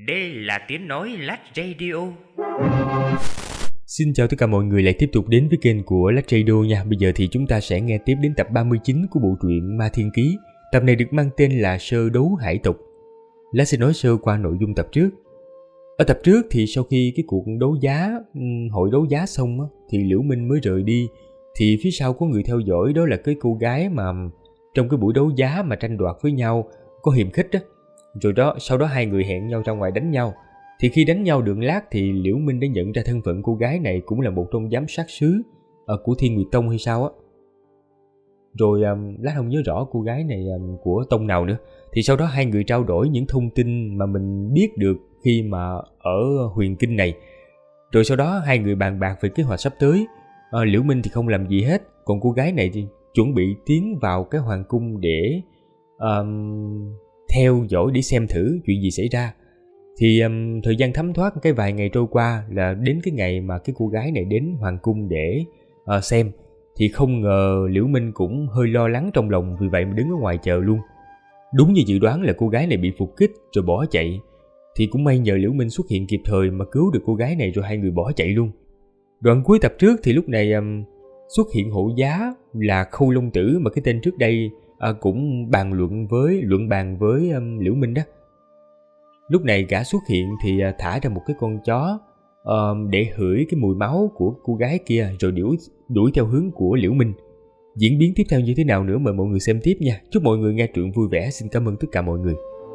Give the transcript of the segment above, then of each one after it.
Đây là tiếng nói Lách Radio. Xin chào tất cả mọi người lại tiếp tục đến với kênh của Lách Radio nha. Bây giờ thì chúng ta sẽ nghe tiếp đến tập 39 của bộ truyện Ma Thiên Ký. Tập này được mang tên là Sơ Đấu Hải Tộc. Lách sẽ nói sơ qua nội dung tập trước. Ở tập trước thì sau khi cái cuộc đấu giá, hội đấu giá xong thì Liễu Minh mới rời đi. Thì phía sau có người theo dõi, đó là cái cô gái mà trong cái buổi đấu giá mà tranh đoạt với nhau có hiềm khích á. Rồi đó, sau đó hai người hẹn nhau ra ngoài đánh nhau. Thì khi đánh nhau được lát thì Liễu Minh đã nhận ra thân phận cô gái này cũng là một trong giám sát sứ của Thiên Nguyệt Tông hay sao á. Rồi lát không nhớ rõ cô gái này của tông nào nữa. Thì sau đó hai người trao đổi những thông tin mà mình biết được khi mà ở huyền kinh này. Rồi sau đó hai người bàn bạc về kế hoạch sắp tới. Liễu Minh thì không làm gì hết, còn cô gái này thì chuẩn bị tiến vào cái hoàng cung để theo dõi, để xem thử chuyện gì xảy ra. Thì thời gian thấm thoát cái vài ngày trôi qua là đến cái ngày mà cái cô gái này đến hoàng cung để xem. Thì không ngờ Liễu Minh cũng hơi lo lắng trong lòng, vì vậy mà đứng ở ngoài chờ luôn. Đúng như dự đoán là cô gái này bị phục kích rồi bỏ chạy. Thì cũng may nhờ Liễu Minh xuất hiện kịp thời mà cứu được cô gái này, rồi hai người bỏ chạy luôn. Đoạn cuối tập trước thì lúc này xuất hiện hộ giá là Khâu Long Tử, mà cái tên trước đây cũng luận bàn với Liễu Minh đó. Lúc này gã xuất hiện thì thả ra một cái con chó để hửi cái mùi máu của cô gái kia, rồi đuổi theo hướng của Liễu Minh. Diễn biến tiếp theo như thế nào nữa mời mọi người xem tiếp nha. Chúc mọi người nghe truyện vui vẻ. Xin cảm ơn tất cả mọi người.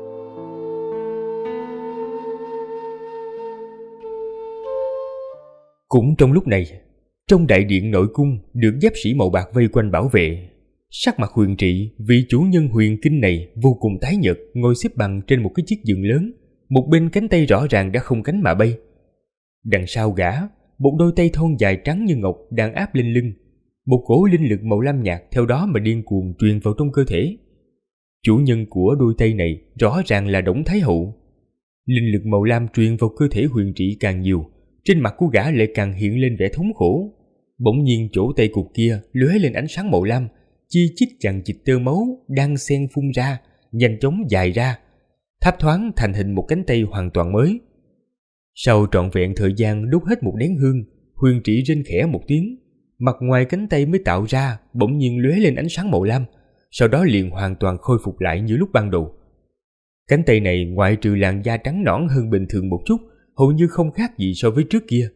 Cũng trong lúc này, trong đại điện nội cung được giáp sĩ màu bạc vây quanh bảo vệ. Sắc mặt Huyền Trị, vị chủ nhân huyền kinh này, vô cùng tái nhợt, ngồi xếp bằng trên một cái chiếc giường lớn. Một bên cánh tay rõ ràng đã không cánh mà bay. Đằng sau gã, một đôi tay thon dài trắng như ngọc đang áp lên lưng. Một cỗ linh lực màu lam nhạt theo đó mà điên cuồng truyền vào trong cơ thể. Chủ nhân của đôi tay này rõ ràng là Đổng Thái Hậu. Linh lực màu lam truyền vào cơ thể Huyền Trị càng nhiều, trên mặt của gã lại càng hiện lên vẻ thống khổ. Bỗng nhiên chỗ tay cục kia lóe lên ánh sáng màu lam, chi chít chằng chịt tơ máu đang xen phun ra, nhanh chóng dài ra, thấp thoáng thành hình một cánh tay hoàn toàn mới. Sau trọn vẹn thời gian đốt hết một nén hương, Huyền Trị rên khẽ một tiếng, mặt ngoài cánh tay mới tạo ra bỗng nhiên lóe lên ánh sáng màu lam, sau đó liền hoàn toàn khôi phục lại như lúc ban đầu. Cánh tay này ngoại trừ làn da trắng nõn hơn bình thường một chút, hầu như không khác gì so với trước kia.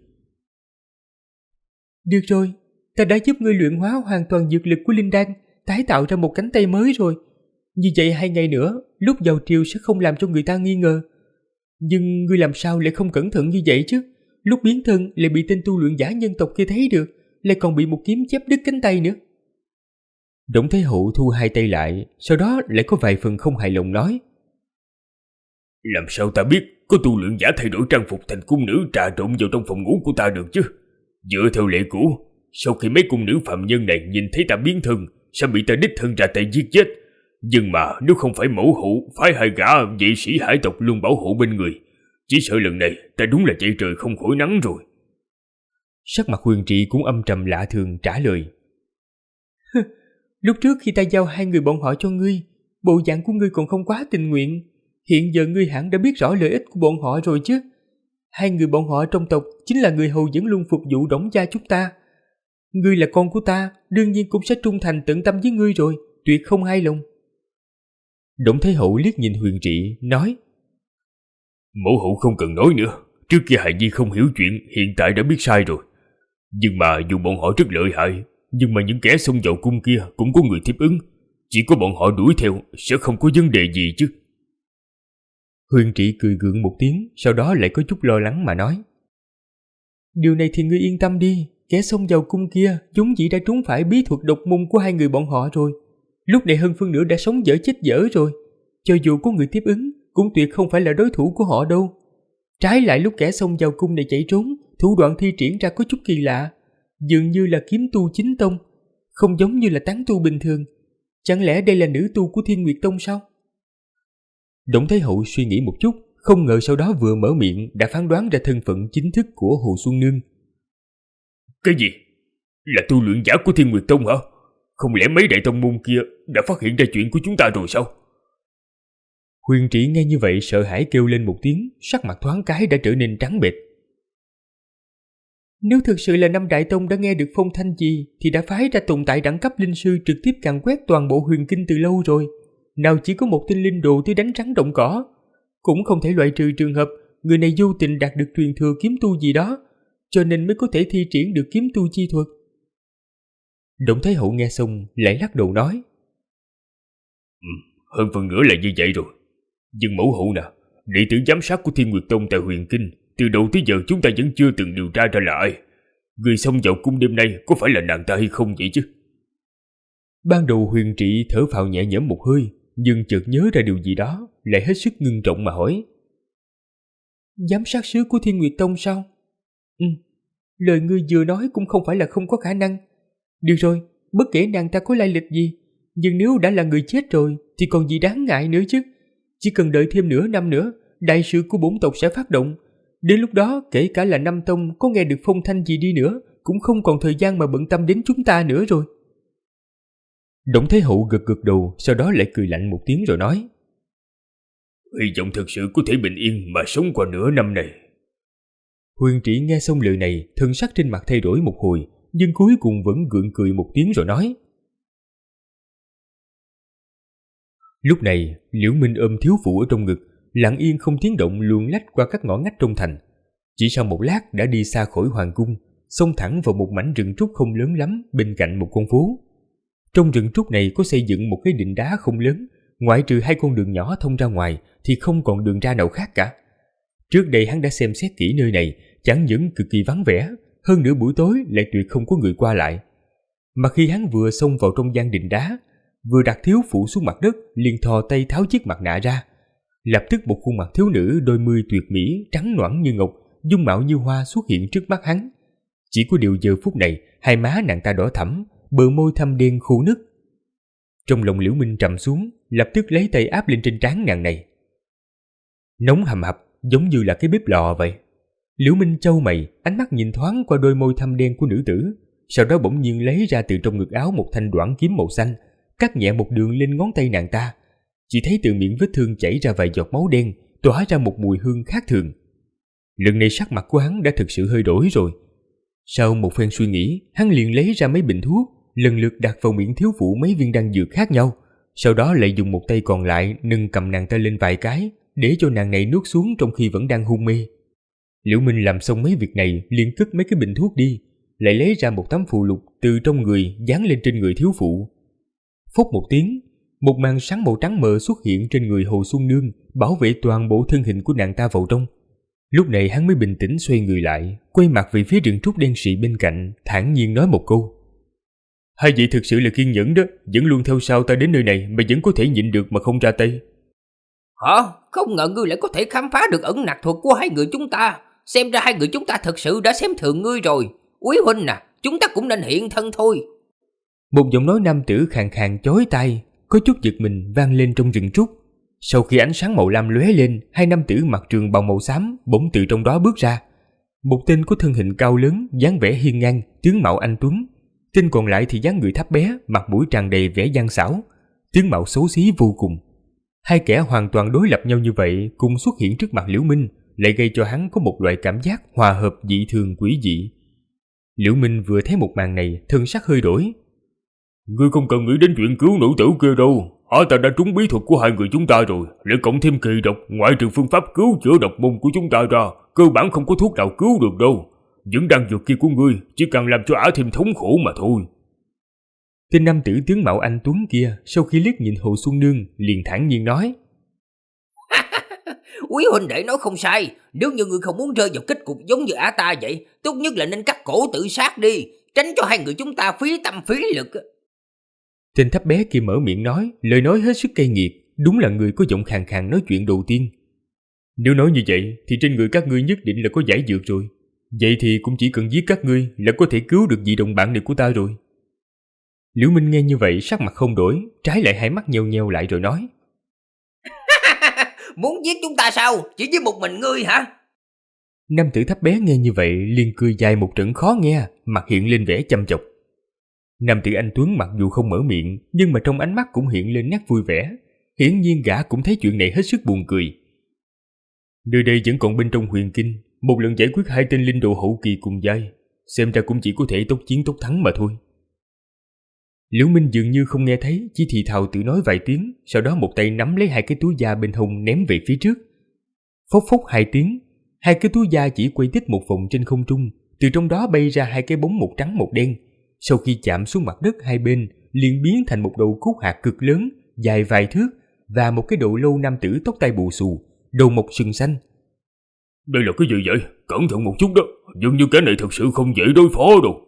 Được rồi, ta đã giúp ngươi luyện hóa hoàn toàn dược lực của linh đan, tái tạo ra một cánh tay mới rồi. Như vậy 2 ngày nữa, lúc vào triều sẽ không làm cho người ta nghi ngờ. Nhưng ngươi làm sao lại không cẩn thận như vậy chứ? Lúc biến thân lại bị tên tu luyện giả nhân tộc kia thấy được, lại còn bị một kiếm chém đứt cánh tay nữa. Đổng Thái Hậu thu hai tay lại, sau đó lại có vài phần không hài lòng nói: Làm sao ta biết có tu luyện giả thay đổi trang phục thành cung nữ trà trộn vào trong phòng ngủ của ta được chứ? Dựa theo lệ cũ, sau khi mấy cung nữ phạm nhân này nhìn thấy ta biến thân, sẽ bị ta đích thân ra tay giết chết. Nhưng mà nếu không phải mẫu hậu phái hai gã vệ sĩ hải tộc luôn bảo hộ bên người, chỉ sợ lần này ta đúng là chạy trời không khỏi nắng rồi. Sắc mặt Huyền Trị cũng âm trầm lạ thường trả lời: Lúc trước khi ta giao 2 người bọn họ cho ngươi, bộ dạng của ngươi còn không quá tình nguyện. Hiện giờ ngươi hẳn đã biết rõ lợi ích của bọn họ rồi chứ. 2 người bọn họ trong tộc chính là người hầu dẫn luôn phục vụ Đổng gia chúng ta. Ngươi là con của ta, đương nhiên cũng sẽ trung thành tận tâm với ngươi rồi, tuyệt không hai lòng. Đổng Thái Hậu liếc nhìn Huyền Trị, nói: Mẫu hậu không cần nói nữa, trước kia hài nhi không hiểu chuyện, hiện tại đã biết sai rồi. Nhưng mà dù bọn họ rất lợi hại, nhưng mà những kẻ xông vào cung kia cũng có người tiếp ứng. Chỉ có bọn họ đuổi theo sẽ không có vấn đề gì chứ. Huyền Trị cười gượng một tiếng, sau đó lại có chút lo lắng mà nói: Điều này thì ngươi yên tâm đi, kẻ xông vào cung kia vốn dĩ đã trúng phải bí thuật độc môn của 2 người bọn họ rồi. Lúc này hơn phân nửa đã sống dở chết dở rồi. Cho dù có người tiếp ứng, cũng tuyệt không phải là đối thủ của họ đâu. Trái lại lúc kẻ xông vào cung này chạy trốn, thủ đoạn thi triển ra có chút kỳ lạ, dường như là kiếm tu chính tông, không giống như là tán tu bình thường. Chẳng lẽ đây là nữ tu của Thiên Nguyệt Tông sao? Đổng Thái Hậu suy nghĩ một chút, không ngờ sau đó vừa mở miệng đã phán đoán ra thân phận chính thức của Hồ Xuân Nương. Cái gì? Là tu luyện giả của Thiên Nguyệt Tông hả? Không lẽ mấy đại tông môn kia đã phát hiện ra chuyện của chúng ta rồi sao? Huyền Trị nghe như vậy sợ hãi kêu lên một tiếng, sắc mặt thoáng cái đã trở nên trắng bệch. Nếu thực sự là Năm Đại Tông đã nghe được phong thanh gì thì đã phái ra tồn tại đẳng cấp linh sư trực tiếp càn quét toàn bộ huyền kinh từ lâu rồi. Nào chỉ có một tinh linh đồ tới đánh rắn động cỏ. Cũng không thể loại trừ trường hợp người này vô tình đạt được truyền thừa kiếm tu gì đó, cho nên mới có thể thi triển được kiếm tu chi thuật. Đổng Thái Hậu nghe xong lại lắc đầu nói: Hơn phần nữa là như vậy rồi. Nhưng mẫu hậu nè, đệ tử giám sát của Thiên Nguyệt Tông tại huyền kinh, từ đầu tới giờ chúng ta vẫn chưa từng điều tra ra là ai. Người xông vào cung đêm nay có phải là nàng ta hay không vậy chứ? Ban đầu Huyền Trị thở phào nhẹ nhõm một hơi, nhưng chợt nhớ ra điều gì đó, lại hết sức ngưng trọng mà hỏi: Giám sát sứ của Thiên Nguyệt Tông sao? Lời ngươi vừa nói cũng không phải là không có khả năng. Được rồi, bất kể nàng ta có lai lịch gì, nhưng nếu đã là người chết rồi thì còn gì đáng ngại nữa chứ. Chỉ cần đợi thêm nửa năm nữa, đại sự của bổn tộc sẽ phát động. Đến lúc đó, kể cả là Năm Tông có nghe được phong thanh gì đi nữa, cũng không còn thời gian mà bận tâm đến chúng ta nữa rồi. Đổng Thái Hậu gật gật đầu, sau đó lại cười lạnh một tiếng rồi nói: Hy vọng thực sự có thể bình yên mà sống qua nửa năm này. Huyền Trị nghe xong lời này, thân sắc trên mặt thay đổi một hồi, nhưng cuối cùng vẫn gượng cười một tiếng rồi nói. Lúc này, Liễu Minh ôm thiếu phụ ở trong ngực, lặng yên không tiếng động luồn lách qua các ngõ ngách trong thành. Chỉ sau một lát đã đi xa khỏi hoàng cung, xông thẳng vào một mảnh rừng trúc không lớn lắm bên cạnh một con phố. Trong rừng trúc này có xây dựng một cái đình đá không lớn, ngoại trừ hai con đường nhỏ thông ra ngoài thì không còn đường ra nào khác cả. Trước đây hắn đã xem xét kỹ nơi này, chẳng những cực kỳ vắng vẻ, hơn nữa buổi tối lại tuyệt không có người qua lại. Mà khi hắn vừa xông vào trong gian đình đá, vừa đặt thiếu phụ xuống mặt đất, liền thò tay tháo chiếc mặt nạ ra. Lập tức một khuôn mặt thiếu nữ đôi mươi tuyệt mỹ, trắng nõn như ngọc, dung mạo như hoa xuất hiện trước mắt hắn. Chỉ có điều giờ phút này, hai má nàng ta đỏ thẫm, bờ môi thâm đen khô nứt. Trong lòng Liễu Minh trầm xuống, lập tức lấy tay áp lên trên trán nàng này. Nóng hầm hập, giống như là cái bếp lò vậy. Liễu Minh chau mày, ánh mắt nhìn thoáng qua đôi môi thâm đen của nữ tử, sau đó bỗng nhiên lấy ra từ trong ngực áo một thanh đoản kiếm màu xanh, cắt nhẹ một đường lên ngón tay nàng ta. Chỉ thấy từ miệng vết thương chảy ra vài giọt máu đen, tỏa ra một mùi hương khác thường. Lần này sắc mặt của hắn đã thực sự hơi đổi rồi. Sau một phen suy nghĩ, hắn liền lấy ra mấy bình thuốc, lần lượt đặt vào miệng thiếu phụ mấy viên đan dược khác nhau, sau đó lại dùng một tay còn lại nâng cầm nàng ta lên vài cái, để cho nàng này nuốt xuống trong khi vẫn đang hôn mê. Liễu Minh làm xong mấy việc này liền cất mấy cái bình thuốc đi, lại lấy ra một tấm phù lục từ trong người dán lên trên người thiếu phụ. Phốc một tiếng, một màn sáng màu trắng mờ xuất hiện trên người Hồ Xuân Nương, bảo vệ toàn bộ thân hình của nàng ta vào trong. Lúc này hắn mới bình tĩnh xoay người lại, quay mặt về phía rừng trúc đen sì bên cạnh, thản nhiên nói một câu: Hai vị thực sự là kiên nhẫn đó, vẫn luôn theo sau ta đến nơi này mà vẫn có thể nhịn được mà không ra tay. Hả? Không ngờ ngươi lại có thể khám phá được ẩn nặc thuật của hai người chúng ta. Xem ra hai người chúng ta thật sự đã xem thường ngươi rồi. Quý huynh nè, chúng ta cũng nên hiện thân thôi. Một giọng nói nam tử khàn khàn chói tai, có chút giật mình vang lên trong rừng trúc. Sau khi ánh sáng màu lam lóe lên, hai nam tử mặc trường bào màu xám bỗng từ trong đó bước ra. Một tên có thân hình cao lớn, dáng vẻ hiên ngang, tướng mạo anh tuấn. Tên còn lại thì dáng người thấp bé, mặt mũi tràn đầy vẻ gian xảo, tướng mạo xấu xí vô cùng. Hai kẻ hoàn toàn đối lập nhau như vậy cùng xuất hiện trước mặt Liễu Minh, lại gây cho hắn có một loại cảm giác hòa hợp dị thường quỷ dị. Liễu Minh vừa thấy một màn này, thân sắc hơi đổi. Ngươi không cần nghĩ đến chuyện cứu nữ tử kia đâu. Họ ta đã trúng bí thuật của hai người chúng ta rồi, lại cộng thêm kỳ độc, ngoại trừ phương pháp cứu chữa độc môn của chúng ta ra, cơ bản không có thuốc nào cứu được đâu. Những đan dược kia của ngươi chỉ cần làm cho ả thêm thống khổ mà thôi. Tên nam tử tướng mạo anh tuấn kia sau khi liếc nhìn Hồ Xuân Nương liền thản nhiên nói: Quý huynh đệ nói không sai. Nếu như ngươi không muốn rơi vào kết cục giống như ả ta vậy, tốt nhất là nên cắt cổ tự sát đi, tránh cho hai người chúng ta phí tâm phí lực. Tên thấp bé kia mở miệng nói, lời nói hết sức cay nghiệt, đúng là người có giọng khàn khàn nói chuyện đầu tiên. Nếu nói như vậy thì trên người các ngươi nhất định là có giải dược rồi. Vậy thì cũng chỉ cần giết các ngươi là có thể cứu được vị đồng bạn này của ta rồi. Liễu Minh nghe như vậy sắc mặt không đổi, trái lại hai mắt nheo nheo lại rồi nói: Muốn giết chúng ta sao? Chỉ với một mình ngươi hả? Nam tử thấp bé nghe như vậy liền cười dài một trận khó nghe, mặt hiện lên vẻ chăm chọc. Nam tử anh tuấn mặc dù không mở miệng, nhưng mà trong ánh mắt cũng hiện lên nét vui vẻ, Hiển nhiên gã cũng thấy chuyện này hết sức buồn cười. Nơi đây vẫn còn bên trong huyền kinh, một lần giải quyết 2 tên linh đồ hậu kỳ cùng giai, xem ra cũng chỉ có thể tốc chiến tốc thắng mà thôi. Liễu Minh dường như không nghe thấy, chỉ thì thào tự nói vài tiếng, sau đó một tay nắm lấy 2 cái túi da bên hông ném về phía trước. Phốc phốc 2 tiếng, 2 cái túi da chỉ quay tít một vòng trên không trung, từ trong đó bay ra 2 cái bóng một trắng một đen. Sau khi chạm xuống mặt đất hai bên, liền biến thành một đầu cốt hạt cực lớn, dài vài thước và một cái đầu lâu nam tử tóc tai bù xù, đầu mọc sừng xanh. Đây là cái gì vậy? Cẩn thận một chút đó, dường như cái này thật sự không dễ đối phó đâu.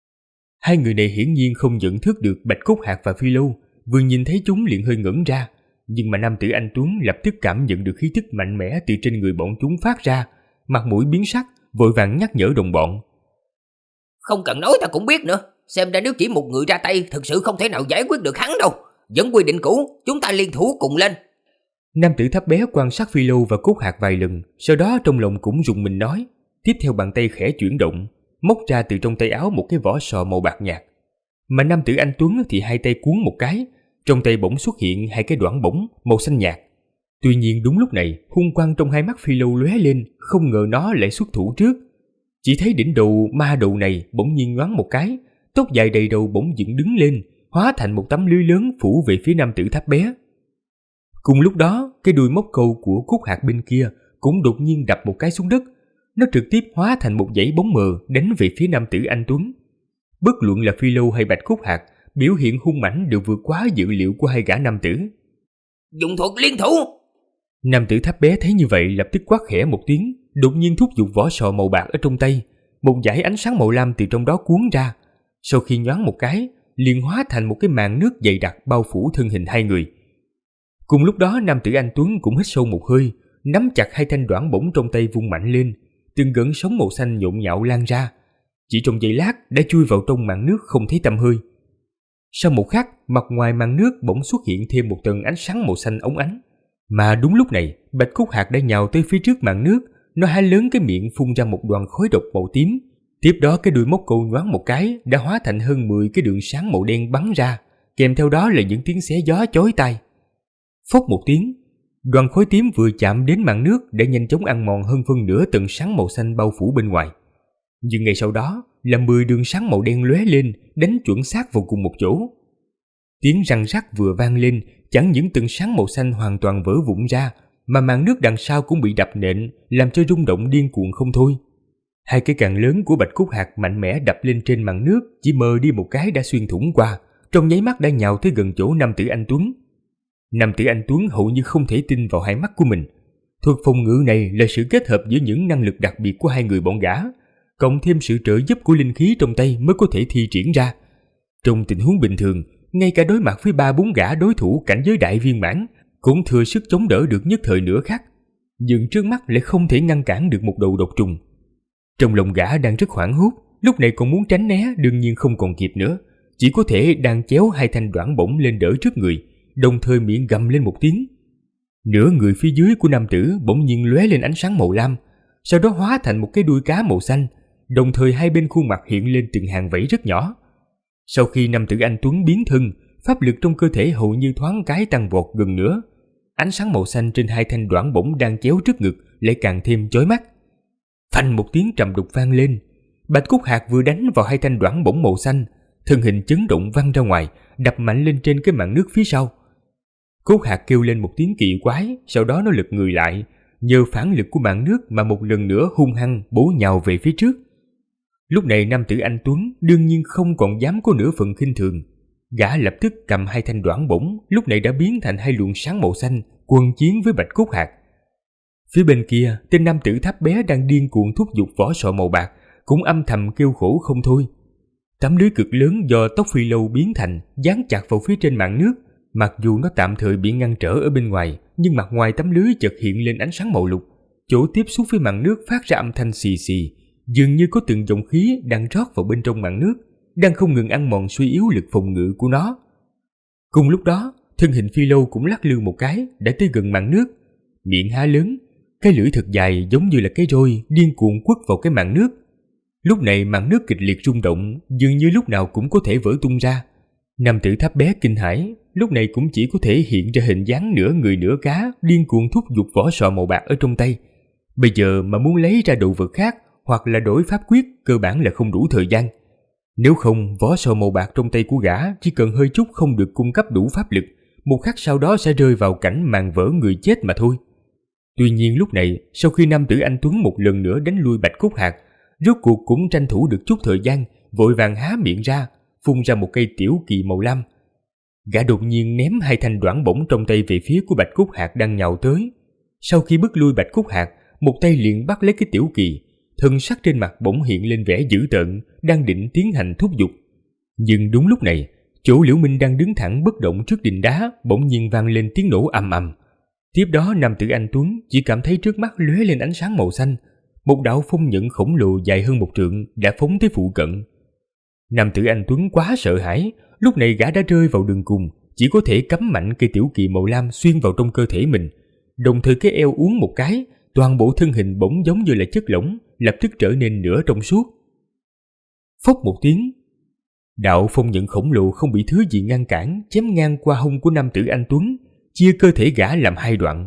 2 người này hiển nhiên không nhận thức được bạch cốt hạt và phi lâu, vừa nhìn thấy chúng liền hơi ngẩn ra, nhưng mà nam tử anh Tuấn lập tức cảm nhận được khí tức mạnh mẽ từ trên người bọn chúng phát ra, mặt mũi biến sắc, vội vàng nhắc nhở đồng bọn. Không cần nói ta cũng biết nữa, xem ra nếu chỉ một người ra tay thực sự không thể nào giải quyết được hắn đâu. Vẫn quy định cũ, chúng ta liên thủ cùng lên. Nam tử thấp bé quan sát phi lâu và cốt hạt vài lần, sau đó trong lòng cũng rùng mình nói, tiếp theo bàn tay khẽ chuyển động, móc ra từ trong tay áo một cái vỏ sò màu bạc nhạt. Mà nam tử anh Tuấn thì 2 tay cuốn một cái, trong tay bỗng xuất hiện 2 cái đoạn bổng màu xanh nhạt. Tuy nhiên đúng lúc này, hung quang trong 2 mắt phi lâu lóe lên, không ngờ nó lại xuất thủ trước. Chỉ thấy đỉnh đầu ma đầu này bỗng nhiên nhoáng một cái, tóc dài đầy đầu bỗng dựng đứng lên, hóa thành một tấm lưới lớn phủ về phía nam tử thấp bé. Cùng lúc đó, cái đuôi móc câu của cốt hạt bên kia cũng đột nhiên đập một cái xuống đất, nó trực tiếp hóa thành một dãy bóng mờ đánh về phía nam tử anh Tuấn. Bất luận là phi lâu hay bạch cốt hạt, biểu hiện hung mãnh đều vượt quá dự liệu của 2 gã nam tử. Dùng thuật liên thủ. Nam tử thấp bé thấy như vậy lập tức quát khẽ một tiếng, đột nhiên thúc giục vỏ sò màu bạc ở trong tay, một dải ánh sáng màu lam từ trong đó cuốn ra. Sau khi nhoáng một cái, liền hóa thành một cái màn nước dày đặc bao phủ thân hình 2 người. Cùng lúc đó nam tử anh Tuấn cũng hít sâu một hơi, nắm chặt 2 thanh đoạn bổng trong tay vung mạnh lên, từng gợn sóng màu xanh nhộn nhạo lan ra, chỉ trong giây lát đã chui vào trong màn nước không thấy tăm hơi. Sau một khắc, mặt ngoài màn nước bỗng xuất hiện thêm một tầng ánh sáng màu xanh óng ánh, mà đúng lúc này bạch cốt hạt đã nhào tới phía trước màn nước, nó há lớn cái miệng phun ra một đoàn khói độc màu tím. Tiếp đó cái đuôi móc câu nhoáng một cái đã hóa thành hơn 10 cái đường sáng màu đen bắn ra, kèm theo đó là những tiếng xé gió chói tai. Phốc một tiếng, đoàn khói tím vừa chạm đến màn nước đã nhanh chóng ăn mòn hơn phân nửa tầng sáng màu xanh bao phủ bên ngoài. Nhưng ngay sau đó là 10 đường sáng màu đen lóe lên, đánh chuẩn xác vào cùng một chỗ. Tiếng răng rắc vừa vang lên, chẳng những tầng sáng màu xanh hoàn toàn vỡ vụn ra, mà màn nước đằng sau cũng bị đập nện, làm cho rung động điên cuồng không thôi. 2 cái càng lớn của bạch cốt hạt mạnh mẽ đập lên trên màn nước, chỉ mờ đi một cái đã xuyên thủng qua, trong nháy mắt đã nhào tới gần chỗ nam tử anh Tuấn. Nam tử anh Tuấn hầu như không thể tin vào 2 mắt của mình. Thuật phòng ngự này là sự kết hợp giữa những năng lực đặc biệt của 2 người bọn gã, cộng thêm sự trợ giúp của linh khí trong tay mới có thể thi triển ra. Trong tình huống bình thường, ngay cả đối mặt với 3-4 gã đối thủ cảnh giới đại viên mãn cũng thừa sức chống đỡ được nhất thời nửa khắc, nhưng trước mắt lại không thể ngăn cản được một đầu độc trùng. Trong lòng gã đang rất hoảng hốt, lúc này còn muốn tránh né đương nhiên không còn kịp nữa, chỉ có thể đang chéo 2 thanh đoạn bổng lên đỡ trước người, đồng thời miệng gầm lên một tiếng. Nửa người phía dưới của nam tử bỗng nhiên lóe lên ánh sáng màu lam, sau đó hóa thành một cái đuôi cá màu xanh, đồng thời 2 bên khuôn mặt hiện lên từng hàng vảy rất nhỏ. Sau khi nam tử anh Tuấn biến thân, pháp lực trong cơ thể hầu như thoáng cái tăng vọt gần nữa. Ánh sáng màu xanh trên 2 thanh đoạn bổng đang chéo trước ngực lại càng thêm chói mắt. Phanh một tiếng trầm đục vang lên, bạch cốt hạt vừa đánh vào 2 thanh đoạn bổng màu xanh, thân hình chấn động văng ra ngoài, đập mạnh lên trên cái màn nước phía sau. Cốt hạt kêu lên một tiếng kỳ quái, sau đó nó lật người lại, nhờ phản lực của màn nước mà một lần nữa hung hăng bổ nhào về phía trước. Lúc này nam tử anh Tuấn đương nhiên không còn dám có nửa phần khinh thường, gã lập tức cầm 2 thanh đoạn bổng, lúc này đã biến thành 2 luồng sáng màu xanh, quân chiến với bạch cốt hạt. Phía bên kia, tên nam tử thấp bé đang điên cuồng thúc giục vỏ sò màu bạc, cũng âm thầm kêu khổ không thôi. Tấm lưới cực lớn do tóc phi lâu biến thành dán chặt vào phía trên màn nước, mặc dù nó tạm thời bị ngăn trở ở bên ngoài, nhưng mặt ngoài tấm lưới chợt hiện lên ánh sáng màu lục, chỗ tiếp xúc với màn nước phát ra âm thanh xì xì, dường như có từng dòng khí đang rót vào bên trong màn nước, đang không ngừng ăn mòn suy yếu lực phòng ngự của nó. Cùng lúc đó, thân hình phi lâu cũng lắc lư một cái, đã tới gần màn nước, miệng há lớn, cái lưỡi thật dài giống như là cái roi điên cuồng quất vào cái màn nước. Lúc này màn nước kịch liệt rung động, dường như lúc nào cũng có thể vỡ tung ra. Nam tử thấp bé kinh hãi, lúc này cũng chỉ có thể hiện ra hình dáng nửa người nửa cá, điên cuồng thúc giục vỏ sò màu bạc ở trong tay. Bây giờ mà muốn lấy ra đồ vật khác hoặc là đổi pháp quyết cơ bản là không đủ thời gian. Nếu không, vỏ sò màu bạc trong tay của gã chỉ cần hơi chút không được cung cấp đủ pháp lực, một khắc sau đó sẽ rơi vào cảnh màn vỡ người chết mà thôi. Tuy nhiên lúc này, sau khi nam tử anh Tuấn một lần nữa đánh lui Bạch Cốt Hạc, rốt cuộc cũng tranh thủ được chút thời gian, vội vàng há miệng ra, phun ra một cây tiểu kỳ màu lam. Gã đột nhiên ném 2 thanh đoản bổng trong tay về phía của Bạch Cốt Hạc đang nhào tới. Sau khi bức lui Bạch Cốt Hạc, một tay liền bắt lấy cái tiểu kỳ, thân sắc trên mặt bỗng hiện lên vẻ dữ tợn, đang định tiến hành thúc giục. Nhưng đúng lúc này, chỗ Liễu Minh đang đứng thẳng bất động trước đình đá bỗng nhiên vang lên tiếng nổ ầm ầm. Tiếp đó nam tử anh Tuấn chỉ cảm thấy trước mắt lóe lên ánh sáng màu xanh, một đạo phong nhận khổng lồ dài hơn 1 trượng đã phóng tới phụ cận. Nam tử anh Tuấn quá sợ hãi, lúc này gã đã rơi vào đường cùng, chỉ có thể cắm mạnh cây tiểu kỳ màu lam xuyên vào trong cơ thể mình, đồng thời cái eo uốn một cái, toàn bộ thân hình bỗng giống như là chất lỏng, lập tức trở nên nửa trong suốt. Phốc một tiếng, đạo phong nhận khổng lồ không bị thứ gì ngăn cản, chém ngang qua hông của nam tử anh Tuấn, chia cơ thể gã làm 2 đoạn.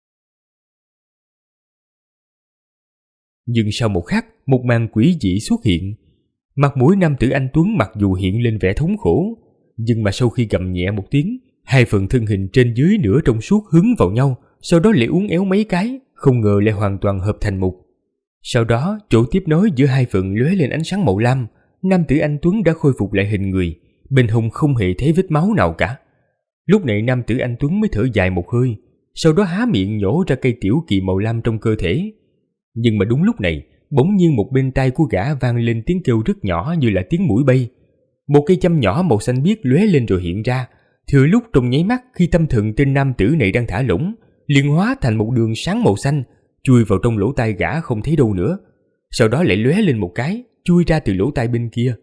Nhưng sau một khắc, một màn quỷ dị xuất hiện. Mặt mũi nam tử anh Tuấn mặc dù hiện lên vẻ thống khổ, nhưng mà sau khi gầm nhẹ một tiếng, 2 phần thân hình trên dưới nửa trong suốt hướng vào nhau, sau đó lại uốn éo mấy cái, không ngờ lại hoàn toàn hợp thành một. Sau đó, chỗ tiếp nối giữa 2 phần lóe lên ánh sáng màu lam, nam tử anh Tuấn đã khôi phục lại hình người, bên hông không hề thấy vết máu nào cả. Lúc này nam tử anh Tuấn mới thở dài một hơi, sau đó há miệng nhổ ra cây tiểu kỳ màu lam trong cơ thể. Nhưng mà đúng lúc này, bỗng nhiên một bên tai của gã vang lên tiếng kêu rất nhỏ như là tiếng muỗi bay. Một cây châm nhỏ màu xanh biếc lóe lên rồi hiện ra, thừa lúc trong nháy mắt khi tâm thần tên nam tử này đang thả lỏng, liền hóa thành một đường sáng màu xanh, chui vào trong lỗ tai gã không thấy đâu nữa. Sau đó lại lóe lên một cái, chui ra từ lỗ tai bên kia.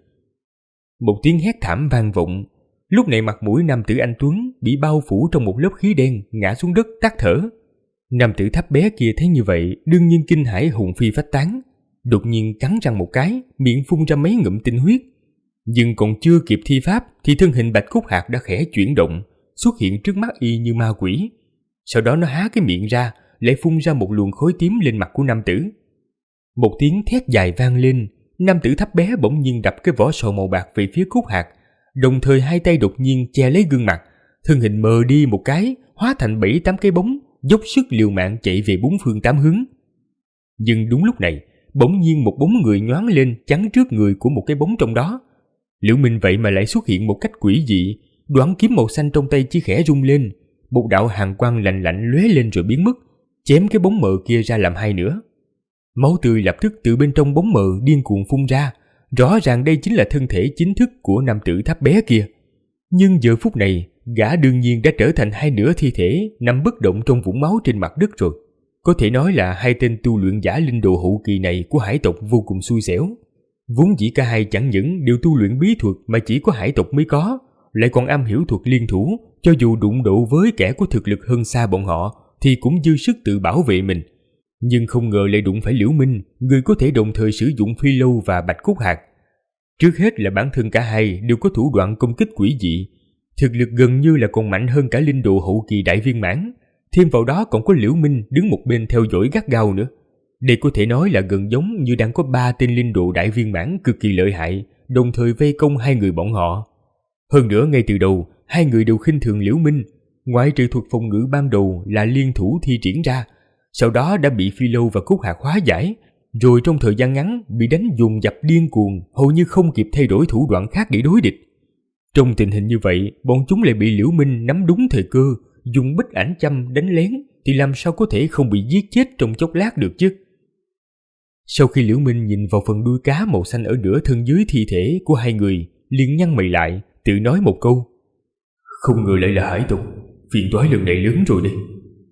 Một tiếng hét thảm vang vọng. Lúc này mặt mũi nam tử anh Tuấn bị bao phủ trong một lớp khí đen, ngã xuống đất tắt thở. Nam tử thấp bé kia thấy như vậy, đương nhiên kinh hãi hồn phi phách tán, đột nhiên cắn răng một cái, miệng phun ra mấy ngụm tinh huyết. Nhưng còn chưa kịp thi pháp thì thân hình Bạch Cốt Hạc đã khẽ chuyển động, xuất hiện trước mắt y như ma quỷ. Sau đó nó há cái miệng ra, lại phun ra một luồng khói tím lên mặt của nam tử. Một tiếng thét dài vang lên, nam tử thấp bé bỗng nhiên đập cái vỏ sò màu bạc về phía Cốt Hạc, đồng thời 2 tay đột nhiên che lấy gương mặt, thân hình mờ đi một cái, hóa thành 7-8 cái bóng, dốc sức liều mạng chạy về 4 phương 8 hướng. Nhưng đúng lúc này, bỗng nhiên một bóng người nhoáng lên chắn trước người của một cái bóng trong đó. Liễu Minh vậy mà lại xuất hiện một cách quỷ dị, đoản kiếm màu xanh trong tay chỉ khẽ rung lên, một đạo hàn quang lạnh lạnh lóe lên rồi biến mất, chém cái bóng mờ kia ra làm 2 nửa. Máu tươi lập tức từ bên trong bóng mờ điên cuồng phun ra, rõ ràng đây chính là thân thể chính thức của nam tử thấp bé kia. Nhưng giờ phút này, gã đương nhiên đã trở thành 2 nửa thi thể nằm bất động trong vũng máu trên mặt đất rồi. Có thể nói là 2 tên tu luyện giả linh đồ hậu kỳ này của hải tộc vô cùng xui xẻo. Vốn dĩ cả hai chẳng những đều tu luyện bí thuật mà chỉ có hải tộc mới có, lại còn am hiểu thuật liên thủ, cho dù đụng độ với kẻ có thực lực hơn xa bọn họ thì cũng dư sức tự bảo vệ mình. Nhưng không ngờ lại đụng phải Liễu Minh, người có thể đồng thời sử dụng Phi Lâu và Bạch Cốt Hạc. Trước hết là bản thân cả hai đều có thủ đoạn công kích quỷ dị, thực lực gần như là còn mạnh hơn cả linh đồ hậu kỳ đại viên mãn, thêm vào đó còn có Liễu Minh đứng một bên theo dõi gắt gao nữa. Đây có thể nói là gần giống như đang có 3 tên linh đồ đại viên mãn cực kỳ lợi hại, đồng thời vây công 2 người bọn họ. Hơn nữa ngay từ đầu, 2 người đều khinh thường Liễu Minh, ngoại trừ thuật phòng ngự ban đầu là liên thủ thi triển ra, sau đó đã bị Phi Lâu và Cốt Hạc hóa giải, rồi trong thời gian ngắn bị đánh dồn dập điên cuồng, hầu như không kịp thay đổi thủ đoạn khác để đối địch. Trong tình hình như vậy, bọn chúng lại bị Liễu Minh nắm đúng thời cơ, dùng bích ảnh châm đánh lén, thì làm sao có thể không bị giết chết trong chốc lát được chứ. Sau khi Liễu Minh nhìn vào phần đuôi cá màu xanh ở nửa thân dưới thi thể của 2 người, liền nhăn mày lại, tự nói một câu: không ngờ lại là hải tộc, phiền toái lần này lớn rồi đây.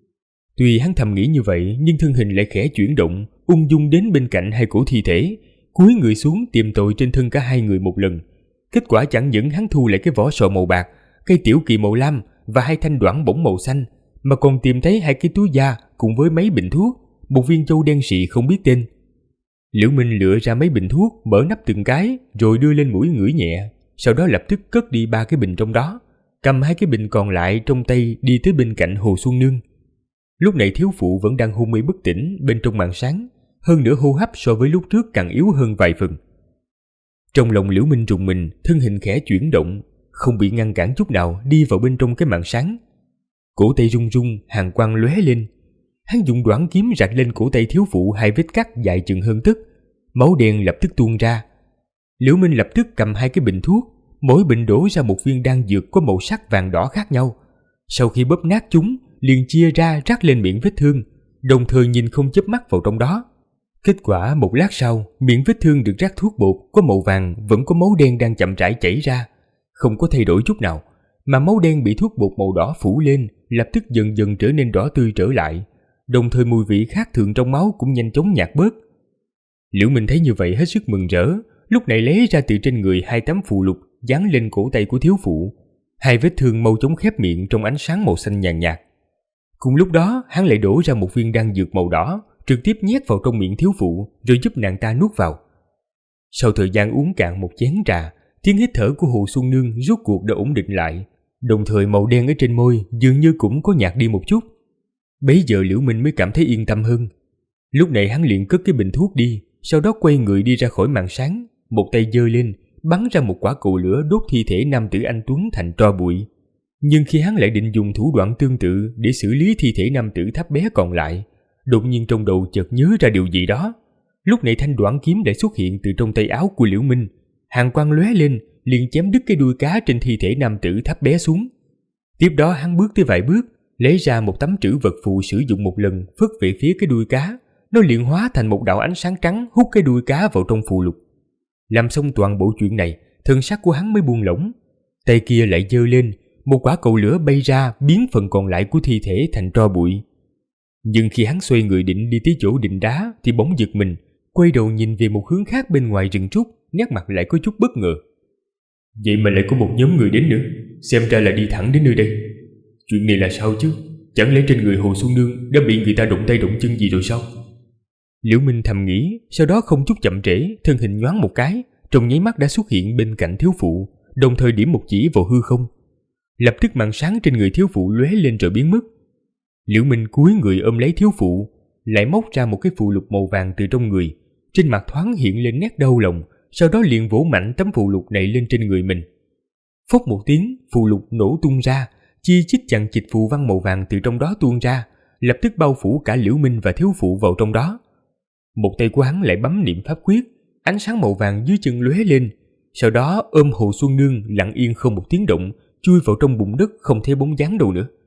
Tuy hắn thầm nghĩ như vậy, nhưng thân hình lại khẽ chuyển động, ung dung đến bên cạnh 2 cổ thi thể, cúi người xuống tìm tội trên thân cả 2 người một lần. Kết quả chẳng những hắn thu lại cái vỏ sò màu bạc, cây tiểu kỳ màu lam và 2 thanh đoản bổng màu xanh, mà còn tìm thấy 2 cái túi da cùng với mấy bình thuốc, một viên châu đen xị không biết tên. Liễu Minh lựa ra mấy bình thuốc, mở nắp từng cái rồi đưa lên mũi ngửi nhẹ, sau đó lập tức cất đi 3 cái bình trong đó, cầm 2 cái bình còn lại trong tay đi tới bên cạnh Hồ Xuân Nương. Lúc này thiếu phụ vẫn đang hôn mê bất tỉnh bên trong màn sáng, hơn nữa hô hấp so với lúc trước càng yếu hơn vài phần. Trong lòng Liễu Minh rùng mình, thân hình khẽ chuyển động, không bị ngăn cản chút nào đi vào bên trong cái màn sáng. Cổ tay run run, hàn quang lóe lên. Hắn dùng đoản kiếm rạch lên cổ tay thiếu phụ 2 vết cắt dài chừng hơn tấc, máu đen lập tức tuôn ra. Liễu Minh lập tức cầm 2 cái bình thuốc, mỗi bình đổ ra một viên đan dược có màu sắc vàng đỏ khác nhau. Sau khi bóp nát chúng, liền chia ra rắc lên miệng vết thương, đồng thời nhìn không chớp mắt vào trong đó. Kết quả một lát sau, miệng vết thương được rắc thuốc bột có màu vàng vẫn có máu đen đang chậm rãi chảy ra, không có thay đổi chút nào, mà máu đen bị thuốc bột màu đỏ phủ lên, lập tức dần dần trở nên đỏ tươi trở lại, đồng thời mùi vị khác thường trong máu cũng nhanh chóng nhạt bớt. Liễu Minh thấy như vậy hết sức mừng rỡ, lúc này lấy ra từ trên người 2 tấm phù lục dán lên cổ tay của thiếu phụ. 2 vết thương mau chóng khép miệng trong ánh sáng màu xanh nhàn nhạt. Cùng lúc đó, hắn lại đổ ra một viên đan dược màu đỏ, trực tiếp nhét vào trong miệng thiếu phụ, rồi giúp nàng ta nuốt vào. Sau thời gian uống cạn một chén trà, tiếng hít thở của Hồ Xuân Nương rốt cuộc đã ổn định lại, đồng thời màu đen ở trên môi dường như cũng có nhạt đi một chút. Bấy giờ Liễu Minh mới cảm thấy yên tâm hơn. Lúc này hắn liền cất cái bình thuốc đi, sau đó quay người đi ra khỏi màn sáng, một tay giơ lên, bắn ra một quả cầu lửa đốt thi thể nam tử anh tuấn thành tro bụi. Nhưng khi hắn lại định dùng thủ đoạn tương tự để xử lý thi thể nam tử thấp bé còn lại, đột nhiên trong đầu chợt nhớ ra điều gì đó. Lúc này thanh đoản kiếm đã xuất hiện từ trong tay áo của Liễu Minh, hàn quang lóe lên, liền chém đứt cái đuôi cá trên thi thể nam tử thấp bé xuống. Tiếp đó hắn bước tới vài bước, lấy ra một tấm trữ vật phù sử dụng một lần, phất về phía cái đuôi cá, nó liền hóa thành một đạo ánh sáng trắng hút cái đuôi cá vào trong phù lục. Làm xong toàn bộ chuyện này, thân sắc của hắn mới buông lỏng. Tay kia lại giơ lên, một quả cầu lửa bay ra biến phần còn lại của thi thể thành tro bụi. Nhưng khi hắn xoay người định đi tới chỗ đỉnh đá thì bỗng giật mình, quay đầu nhìn về một hướng khác bên ngoài rừng trúc, nét mặt lại có chút bất ngờ. Vậy mà lại có một nhóm người đến nữa, xem ra là đi thẳng đến nơi đây. Chuyện này là sao chứ? Chẳng lẽ trên người Hồ Xuân Nương đã bị người ta động tay động chân gì rồi sao? Liễu Minh thầm nghĩ, sau đó không chút chậm trễ, thân hình nhoáng một cái, trong nháy mắt đã xuất hiện bên cạnh thiếu phụ, đồng thời điểm một chỉ vào hư không. Lập tức màn sáng trên người thiếu phụ lóe lên rồi biến mất. Liễu Minh cúi người ôm lấy thiếu phụ, lại móc ra một cái phù lục màu vàng từ trong người, trên mặt thoáng hiện lên nét đau lòng, sau đó liền vỗ mạnh tấm phù lục này lên trên người mình. Phốc một tiếng, phù lục nổ tung ra, chi chít chằng chịt phù văn màu vàng từ trong đó tuôn ra, lập tức bao phủ cả Liễu Minh và thiếu phụ vào trong đó. Một tay của hắn lại bấm niệm pháp quyết, ánh sáng màu vàng dưới chân lóe lên, sau đó ôm Hồ Xuân Nương lặng yên không một tiếng động, chui vào trong bùn đất không thấy bóng dáng đâu nữa.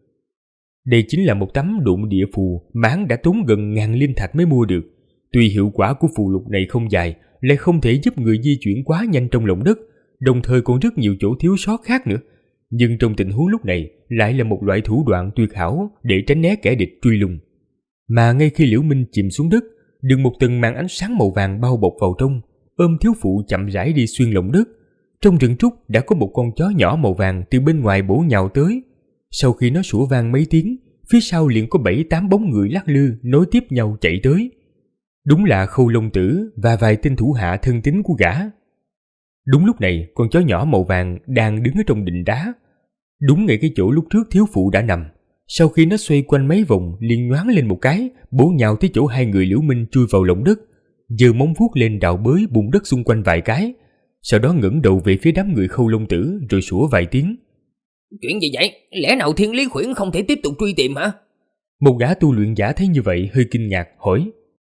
Đây chính là một tấm độn địa phù mà hắn đã tốn gần 1000 linh thạch mới mua được. Tuy hiệu quả của phù lục này không dài, lại không thể giúp người di chuyển quá nhanh trong lòng đất, đồng thời còn rất nhiều chỗ thiếu sót khác nữa. Nhưng trong tình huống lúc này lại là một loại thủ đoạn tuyệt hảo để tránh né kẻ địch truy lùng. Mà ngay khi Liễu Minh chìm xuống đất, được một tầng màn ánh sáng màu vàng bao bọc vào trong, ôm thiếu phụ chậm rãi đi xuyên lòng đất. Trong rừng trúc đã có một con chó nhỏ màu vàng từ bên ngoài bổ nhào tới. Sau khi nó sủa vang mấy tiếng, phía sau liền có 7-8 bóng người lắc lư nối tiếp nhau chạy tới. Đúng là Khâu Long Tử và vài tên thủ hạ thân tín của gã. Đúng lúc này, con chó nhỏ màu vàng đang đứng ở trong đình đá, đúng ngay cái chỗ lúc trước thiếu phụ đã nằm. Sau khi nó xoay quanh mấy vòng liền nhoáng lên một cái, bổ nhào tới chỗ hai người Liễu Minh chui vào lòng đất, giơ móng vuốt lên đào bới bùn đất xung quanh vài cái, sau đó ngẩng đầu về phía đám người Khâu Long Tử rồi sủa vài tiếng. Chuyện gì vậy? Lẽ nào Thiên Lý Khuyển không thể tiếp tục truy tìm hả? Một gã tu luyện giả thấy như vậy hơi kinh ngạc hỏi.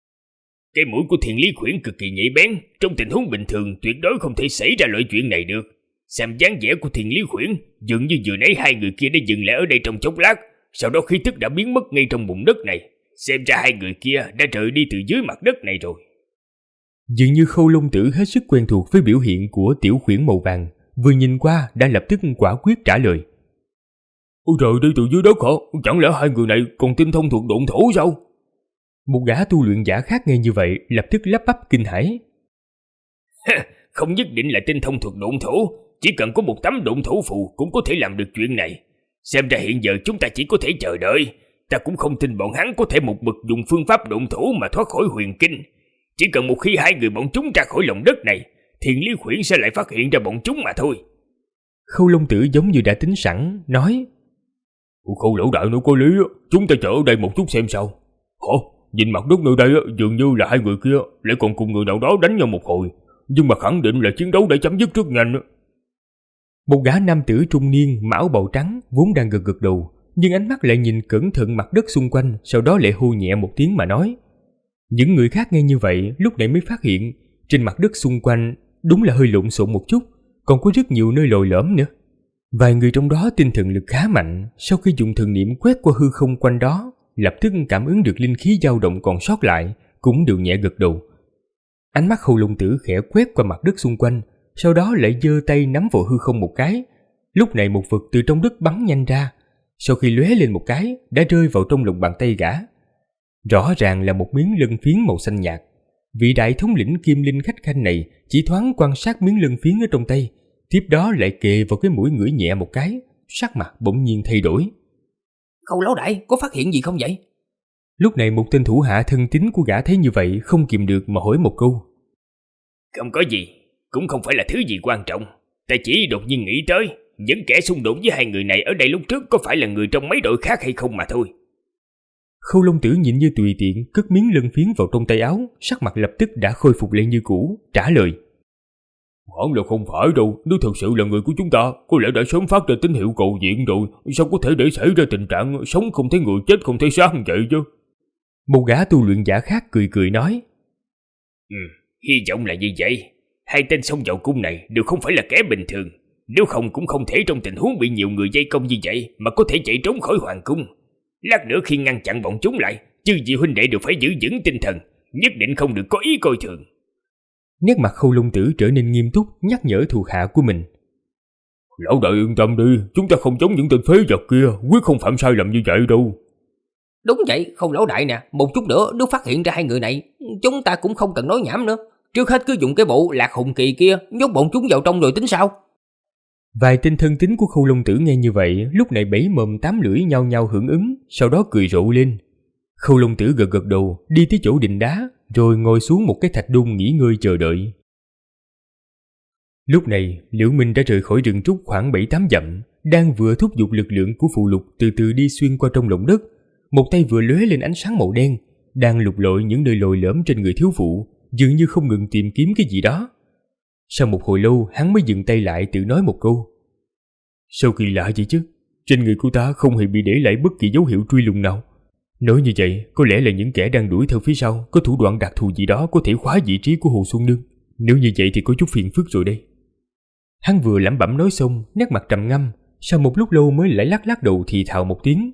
Cái mũi của Thiên Lý Khuyển cực kỳ nhạy bén, trong tình huống bình thường tuyệt đối không thể xảy ra loại chuyện này được. Xem dáng vẻ của Thiên Lý Khuyển, dường như vừa nãy hai người kia đã dừng lại ở đây trong chốc lát, sau đó khí tức đã biến mất ngay trong bùn đất này. Xem ra hai người kia đã rời đi từ dưới mặt đất này rồi. Dường như Khâu Long Tử hết sức quen thuộc với biểu hiện của tiểu khuyển màu vàng, vừa nhìn qua đã lập tức quả quyết trả lời. Ôi trời, đi từ dưới đất hả? Chẳng lẽ hai người này còn tinh thông thuộc độn thổ sao? Một gã tu luyện giả khác nghe như vậy lập tức lắp bắp kinh hãi. Không nhất định là tinh thông thuộc độn thổ, chỉ cần có một tấm độn thổ phù cũng có thể làm được chuyện này. Xem ra hiện giờ chúng ta chỉ có thể chờ đợi. Ta cũng không tin bọn hắn có thể một mực dùng phương pháp độn thổ mà thoát khỏi huyền kinh. Chỉ cần một khi hai người bọn chúng ra khỏi lòng đất này, Thiên Lý Khuyển sẽ lại phát hiện ra bọn chúng mà thôi. Khâu Long Tử giống như đã tính sẵn, nói: Khâu lão đại nói có lý, chúng ta chờ ở đây một chút xem sao. Nhìn mặt đất nơi đây dường như là hai người kia lại còn cùng người nào đó đánh nhau một hồi, nhưng mà khẳng định là chiến đấu đã chấm dứt rất nhanh. Một gã nam tử trung niên mão bầu trắng vốn đang gật gật đầu, nhưng ánh mắt lại nhìn cẩn thận mặt đất xung quanh, sau đó lại hô nhẹ một tiếng mà nói. Những người khác nghe như vậy lúc này mới phát hiện trên mặt đất xung quanh đúng là hơi lộn xộn một chút, còn có rất nhiều nơi lồi lõm nữa. Vài người trong đó tinh thần lực khá mạnh, sau khi dùng thần niệm quét qua hư không quanh đó, lập tức cảm ứng được linh khí dao động còn sót lại, cũng đều nhẹ gật đầu. Ánh mắt Khâu Long Tử khẽ quét qua mặt đất xung quanh, sau đó lại giơ tay nắm vào hư không một cái. Lúc này một vật từ trong đất bắn nhanh ra, sau khi lóe lên một cái đã rơi vào trong lòng bàn tay gã. Rõ ràng là một miếng lân phiến màu xanh nhạt. Vị đại thống lĩnh Kim Linh khách khanh này chỉ thoáng quan sát miếng lân phiến ở trong tay, tiếp đó lại kề vào cái mũi ngửi nhẹ một cái, sắc mặt bỗng nhiên thay đổi. Khâu lão đại, có phát hiện gì không vậy? Lúc này một tên thủ hạ thân tín của gã thấy như vậy không kìm được mà hỏi một câu. Không có gì, cũng không phải là thứ gì quan trọng. Ta chỉ đột nhiên nghĩ tới, những kẻ xung đột với hai người này ở đây lúc trước có phải là người trong mấy đội khác hay không mà thôi. Khâu Long Tử nhìn như tùy tiện cất miếng lân phiến vào trong tay áo, sắc mặt lập tức đã khôi phục lại như cũ, trả lời. Hẳn là không phải đâu, nếu thật sự là người của chúng ta, có lẽ đã sớm phát ra tín hiệu cầu viện rồi, sao có thể để xảy ra tình trạng sống không thấy người chết không thấy xác vậy chứ? Một gã tu luyện giả khác cười cười nói. Hy vọng là như vậy. Hai tên xông vào cung này đều không phải là kẻ bình thường, nếu không cũng không thể trong tình huống bị nhiều người vây công như vậy mà có thể chạy trốn khỏi hoàng cung. Lát nữa khi ngăn chặn bọn chúng lại, chư vị huynh đệ đều phải giữ vững tinh thần, nhất định không được có ý coi thường. Nét mặt Khâu Long Tử trở nên nghiêm túc, nhắc nhở thuộc hạ của mình. Lão đại yên tâm đi, chúng ta không giống những tên phế vật kia, quyết không phạm sai lầm như vậy đâu. Đúng vậy, Khâu lão đại nè, một chút nữa nếu phát hiện ra hai người này, chúng ta cũng không cần nói nhảm nữa. Trước hết cứ dùng cái bộ Lạc Hùng Kỳ kia nhốt bọn chúng vào trong rồi tính sao? Vài tên thân tín của Khâu Long Tử nghe như vậy, lúc này bảy mồm tám lưỡi nhao nhao hưởng ứng, sau đó cười rộ lên. Khâu Long Tử gật gật đầu, đi tới chỗ đình đá, rồi ngồi xuống một cái thạch đôn nghỉ ngơi chờ đợi. Lúc này, Liễu Minh đã rời khỏi rừng trúc khoảng 7-8 dặm, đang vừa thúc giục lực lượng của phù lục từ từ đi xuyên qua trong lòng đất. Một tay vừa lóe lên ánh sáng màu đen, đang lục lọi những nơi lồi lõm trên người thiếu phụ, dường như không ngừng tìm kiếm cái gì đó. Sau một hồi lâu, hắn mới dừng tay lại tự nói một câu. Sao kỳ lạ vậy chứ? Trên người của ta không hề bị để lại bất kỳ dấu hiệu truy lùng nào. Nói như vậy, có lẽ là những kẻ đang đuổi theo phía sau có thủ đoạn đặc thù gì đó có thể khóa vị trí của Hồ Xuân Nương. Nếu như vậy thì có chút phiền phức rồi đây. Hắn vừa lẩm bẩm nói xong, nét mặt trầm ngâm, sau một lúc lâu mới lại lắc lắc đầu thì thào một tiếng.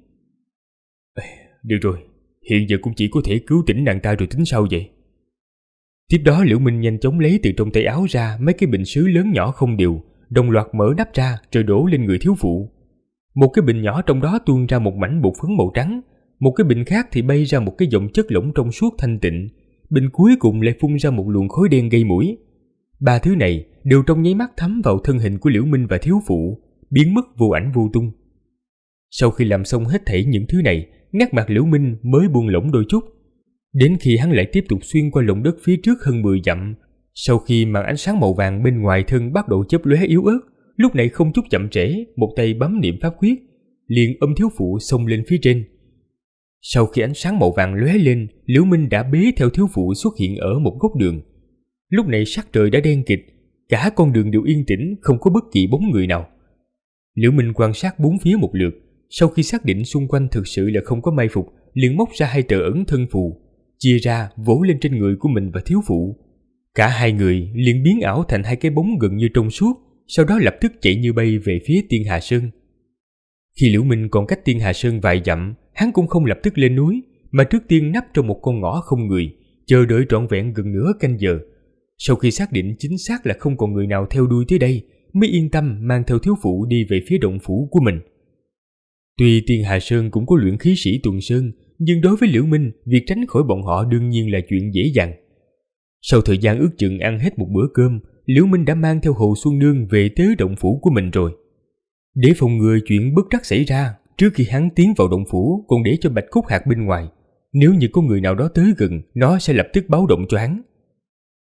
Được rồi, hiện giờ cũng chỉ có thể cứu tỉnh nàng ta rồi tính sao vậy? Tiếp đó Liễu Minh nhanh chóng lấy từ trong tay áo ra mấy cái bình sứ lớn nhỏ không đều, đồng loạt mở nắp ra rồi đổ lên người thiếu phụ. Một cái bình nhỏ trong đó tuôn ra một mảnh bột phấn màu trắng, một cái bình khác thì bay ra một cái dòng chất lỏng trong suốt thanh tịnh, bình cuối cùng lại phun ra một luồng khói đen gây mũi. Ba thứ này đều trong nháy mắt thấm vào thân hình của Liễu Minh và thiếu phụ, biến mất vô ảnh vô tung. Sau khi làm xong hết thảy những thứ này, nét mặt Liễu Minh mới buông lỏng đôi chút. Đến khi hắn lại tiếp tục xuyên qua lòng đất phía trước hơn 10 dặm, sau khi màn ánh sáng màu vàng bên ngoài thân bắt đầu chớp lóe yếu ớt, lúc này không chút chậm trễ, một tay bấm niệm pháp quyết, liền ôm thiếu phụ xông lên phía trên. Sau khi ánh sáng màu vàng lóe lên, Liễu Minh đã bế theo thiếu phụ xuất hiện ở một góc đường. Lúc này sắc trời đã đen kịt, cả con đường đều yên tĩnh, không có bất kỳ bóng người nào. Liễu Minh quan sát bốn phía một lượt, sau khi xác định xung quanh thực sự là không có mai phục, liền móc ra 2 tờ ẩn thân phù, chia ra vỗ lên trên người của mình và thiếu phụ. Cả hai người liền biến ảo thành 2 cái bóng gần như trong suốt, sau đó lập tức chạy như bay về phía Tiên Hà Sơn. Khi Liễu Minh còn cách Tiên Hà Sơn vài dặm, hắn cũng không lập tức lên núi, mà trước tiên nấp trong một con ngõ không người, chờ đợi trọn vẹn gần nửa canh giờ. Sau khi xác định chính xác là không còn người nào theo đuôi tới đây, mới yên tâm mang theo thiếu phụ đi về phía động phủ của mình. Tuy Tiên Hà Sơn cũng có luyện khí sĩ tuần sơn, nhưng đối với Liễu Minh, việc tránh khỏi bọn họ đương nhiên là chuyện dễ dàng. Sau thời gian ước chừng ăn hết một bữa cơm, Liễu Minh đã mang theo Hồ Xuân Nương về tới động phủ của mình rồi. Để phòng ngừa chuyện bất trắc xảy ra, trước khi hắn tiến vào động phủ còn để cho Bạch Cốt Hạc bên ngoài. Nếu như có người nào đó tới gần, nó sẽ lập tức báo động cho hắn.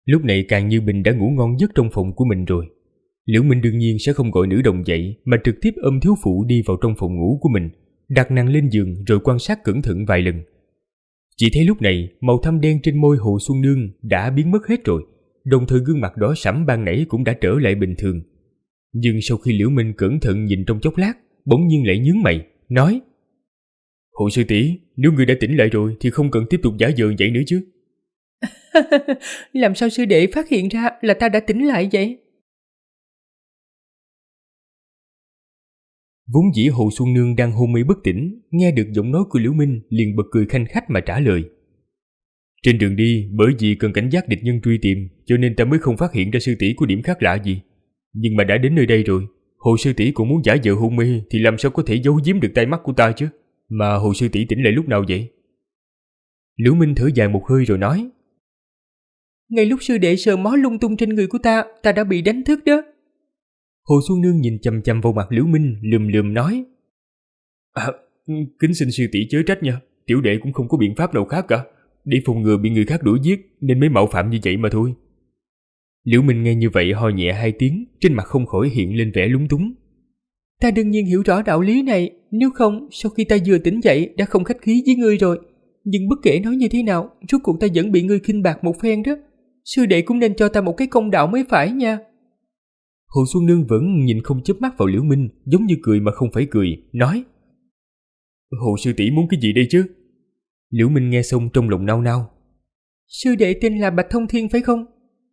Lúc này Càng Như Bình đã ngủ ngon giấc trong phòng của mình rồi. Liễu Minh đương nhiên sẽ không gọi nữ đồng dậy, mà trực tiếp ôm thiếu phụ đi vào trong phòng ngủ của mình, đặt nàng lên giường rồi quan sát cẩn thận vài lần. Chỉ thấy lúc này màu thâm đen trên môi Hồ Xuân Nương đã biến mất hết rồi, đồng thời gương mặt đỏ sẫm ban nãy cũng đã trở lại bình thường. Nhưng sau khi Liễu Minh cẩn thận nhìn trong chốc lát, bỗng nhiên lại nhướng mày, nói: Hồ sư tỷ, nếu ngươi đã tỉnh lại rồi thì không cần tiếp tục giả vờ vậy nữa chứ. Làm sao sư đệ phát hiện ra là ta đã tỉnh lại vậy? Vốn dĩ Hồ Xuân Nương đang hôn mê bất tỉnh, nghe được giọng nói của Liễu Minh liền bật cười khanh khách mà trả lời: Trên đường đi, bởi vì cần cảnh giác địch nhân truy tìm, cho nên ta mới không phát hiện ra sư tỷ có điểm khác lạ gì. Nhưng mà đã đến nơi đây rồi, Hồ sư tỷ cũng muốn giả vờ hôn mê thì làm sao có thể giấu giếm được tai mắt của ta chứ? Mà Hồ sư tỷ tỉnh lại lúc nào vậy? Liễu Minh thở dài một hơi rồi nói: Ngay lúc sư đệ sờ mó lung tung trên người của ta, ta đã bị đánh thức đó. Hồ Xuân Nương nhìn chằm chằm vào mặt Liễu Minh, lườm lườm nói: Kính xin sư tỷ chớ trách nha, tiểu đệ cũng không có biện pháp nào khác cả, để phòng ngừa bị người khác đuổi giết nên mới mạo phạm như vậy mà thôi. Liễu Minh nghe như vậy ho nhẹ 2 tiếng, trên mặt không khỏi hiện lên vẻ lúng túng. Ta đương nhiên hiểu rõ đạo lý này, nếu không sau khi ta vừa tỉnh dậy đã không khách khí với ngươi rồi. Nhưng bất kể nói như thế nào, rốt cuộc ta vẫn bị ngươi khinh bạc một phen đó. Sư đệ cũng nên cho ta một cái công đạo mới phải nha. Hồ Xuân Nương vẫn nhìn không chớp mắt vào Liễu Minh, giống như cười mà không phải cười, nói: Hồ sư tỷ muốn cái gì đây chứ? Liễu Minh nghe xong trong lòng nao nao. Sư đệ tên là Bạch Thông Thiên phải không?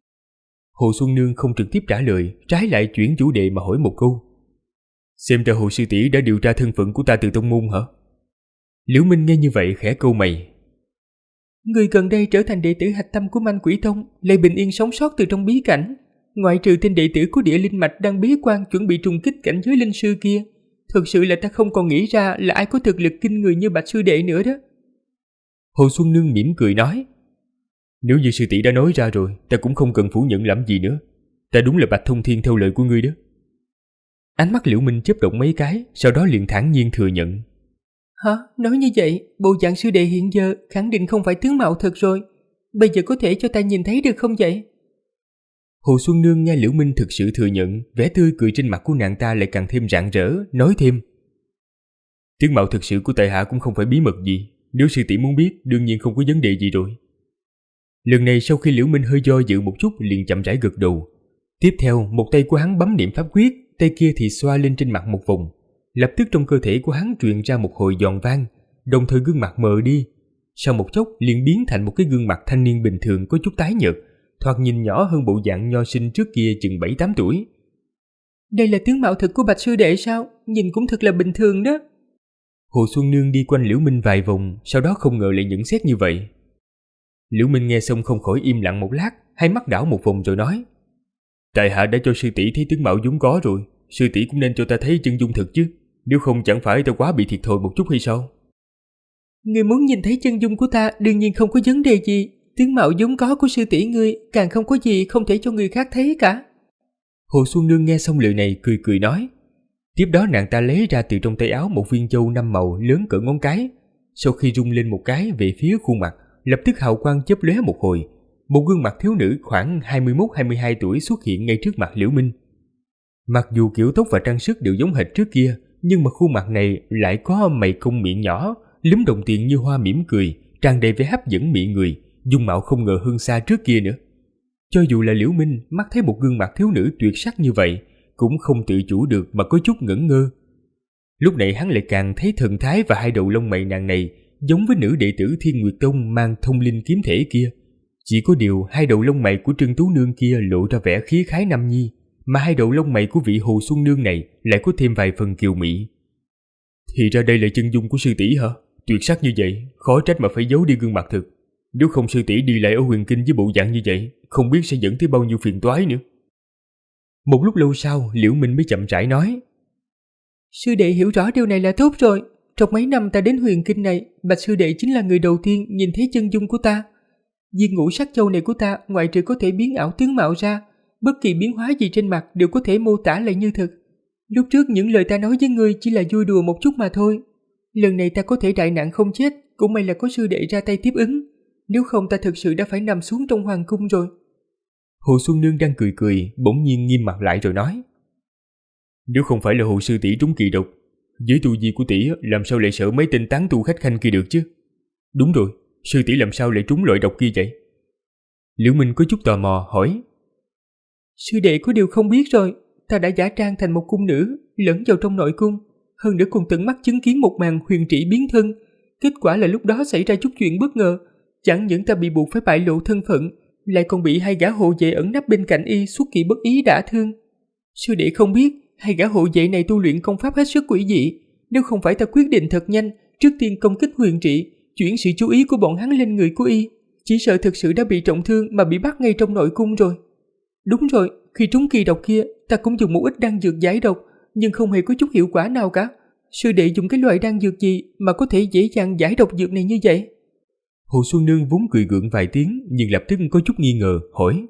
Hồ Xuân Nương không trực tiếp trả lời, trái lại chuyển chủ đề mà hỏi một câu: Xem ra Hồ sư tỷ đã điều tra thân phận của ta từ tông môn hả? Liễu Minh nghe như vậy khẽ cau mày. Người gần đây trở thành đệ tử hạch tâm của Manh Quỷ Tông, lại bình yên sống sót từ trong bí cảnh. Ngoại trừ tên đệ tử của địa linh mạch đang bế quan chuẩn bị trùng kích cảnh giới linh sư kia, thực sự là ta không còn nghĩ ra là ai có thực lực kinh người như Bạch sư đệ nữa đó. Hồ Xuân Nương mỉm cười nói: Nếu như sư tỷ đã nói ra rồi, ta cũng không cần phủ nhận làm gì nữa. Ta đúng là Bạch Thông Thiên theo lời của ngươi đó. Ánh mắt Liễu Minh chớp động mấy cái, sau đó liền thản nhiên thừa nhận: Hả? Nói như vậy, bộ dạng sư đệ hiện giờ khẳng định không phải tướng mạo thật rồi. Bây giờ có thể cho ta nhìn thấy được không vậy? Hồ Xuân Nương nghe Liễu Minh thực sự thừa nhận, vẻ tươi cười trên mặt của nàng ta lại càng thêm rạng rỡ, nói thêm: Tướng mạo thực sự của tại hạ cũng không phải bí mật gì, nếu sư tỷ muốn biết đương nhiên không có vấn đề gì rồi. Lần này sau khi Liễu Minh hơi do dự một chút liền chậm rãi gật đầu. Tiếp theo một tay của hắn bấm niệm pháp quyết, tay kia thì xoa lên trên mặt một vòng. Lập tức trong cơ thể của hắn truyền ra một hồi giòn vang, đồng thời gương mặt mờ đi. Sau một chốc liền biến thành một cái gương mặt thanh niên bình thường có chút tái nhợt, thoạt nhìn nhỏ hơn bộ dạng nho sinh trước kia chừng 7-8 tuổi. Đây là tướng mạo thật của Bạch sư đệ sao? Nhìn cũng thật là bình thường đó. Hồ Xuân Nương đi quanh Liễu Minh vài vòng, sau đó không ngờ lại nhận xét như vậy. Liễu Minh nghe xong không khỏi im lặng một lát, hai mắt đảo một vòng rồi nói: Tại hạ đã cho sư tỷ thấy tướng mạo vốn có rồi, sư tỷ cũng nên cho ta thấy chân dung thật chứ, nếu không chẳng phải ta quá bị thiệt thòi một chút hay sao? Ngươi muốn nhìn thấy chân dung của ta đương nhiên không có vấn đề gì, tướng mạo vốn có của sư tỷ ngươi càng không có gì không thể cho người khác thấy cả. Hồ Xuân Nương nghe xong lời này cười cười nói. Tiếp đó nàng ta lấy ra từ trong tay áo một viên châu 5 màu lớn cỡ ngón cái, sau khi rung lên một cái về phía khuôn mặt, lập tức hào quang chớp lóe một hồi, một gương mặt thiếu nữ khoảng 21-22 tuổi xuất hiện ngay trước mặt Liễu Minh. Mặc dù kiểu tóc và trang sức đều giống hệt trước kia, nhưng mà khuôn mặt này lại có mày cong miệng nhỏ, lúm đồng tiền như hoa mỉm cười, tràn đầy vẻ hấp dẫn mị người, dung mạo không ngờ hơn xa trước kia nữa. Cho dù là Liễu Minh mắt thấy một gương mặt thiếu nữ tuyệt sắc như vậy, cũng không tự chủ được mà có chút ngẩn ngơ. Lúc này hắn lại càng thấy thần thái và hai đầu lông mày nàng này giống với nữ đệ tử Thiên Nguyệt Tông mang thông linh kiếm thể kia. Chỉ có điều hai đầu lông mày của Trân Tú Nương kia lộ ra vẻ khí khái nam nhi, mà hai đầu lông mày của vị Hồ Xuân Nương này lại có thêm vài phần kiều mỹ. Thì ra đây là chân dung của sư tỷ hả? Tuyệt sắc như vậy, khó trách mà phải giấu đi gương mặt thực. Nếu không sư tỷ đi lại ở Huyền Kinh với bộ dạng như vậy, không biết sẽ dẫn tới bao nhiêu phiền toái nữa. Một lúc lâu sau, Liễu Minh mới chậm rãi nói: Sư đệ hiểu rõ điều này là tốt rồi. Trong mấy năm ta đến Huyền Kinh này, Bạch sư đệ chính là người đầu tiên nhìn thấy chân dung của ta. Viên ngũ sắc châu này của ta ngoại trừ có thể biến ảo tướng mạo ra, bất kỳ biến hóa gì trên mặt đều có thể mô tả lại như thực. Lúc trước những lời ta nói với ngươi chỉ là vui đùa một chút mà thôi. Lần này ta có thể đại nạn không chết, cũng may là có sư đệ ra tay tiếp ứng. Nếu không ta thực sự đã phải nằm xuống trong hoàng cung rồi. Hồ Xuân Nương đang cười cười, bỗng nhiên nghiêm mặt lại rồi nói: Nếu không phải là Hồ sư tỷ trúng kỳ độc, với tu vi của tỷ làm sao lại sợ mấy tên tán tu khách khanh kia được chứ? Đúng rồi, sư tỷ làm sao lại trúng loại độc kia vậy? Liễu Minh có chút tò mò hỏi. Sư đệ có điều không biết rồi, ta đã giả trang thành một cung nữ, lẫn vào trong nội cung, hơn nữa còn tận mắt chứng kiến một màn huyền trĩ biến thân. Kết quả là lúc đó xảy ra chút chuyện bất ngờ, chẳng những ta bị buộc phải bại lộ thân phận, lại còn bị hai gã hộ vệ ẩn nấp bên cạnh y xuất kỳ bất ý đả thương. Sư đệ không biết, hai gã hộ vệ này tu luyện công pháp hết sức quỷ dị, nếu không phải ta quyết định thật nhanh, trước tiên công kích huyền trĩ, chuyển sự chú ý của bọn hắn lên người của y, chỉ sợ thực sự đã bị trọng thương mà bị bắt ngay trong nội cung rồi. Đúng rồi, khi trúng kỳ độc kia, ta cũng dùng một ít đan dược giải độc, nhưng không hề có chút hiệu quả nào cả. Sư đệ dùng cái loại đan dược gì mà có thể dễ dàng giải độc dược này như vậy? Hồ Xuân Nương vốn cười gượng vài tiếng, nhưng lập tức có chút nghi ngờ, hỏi.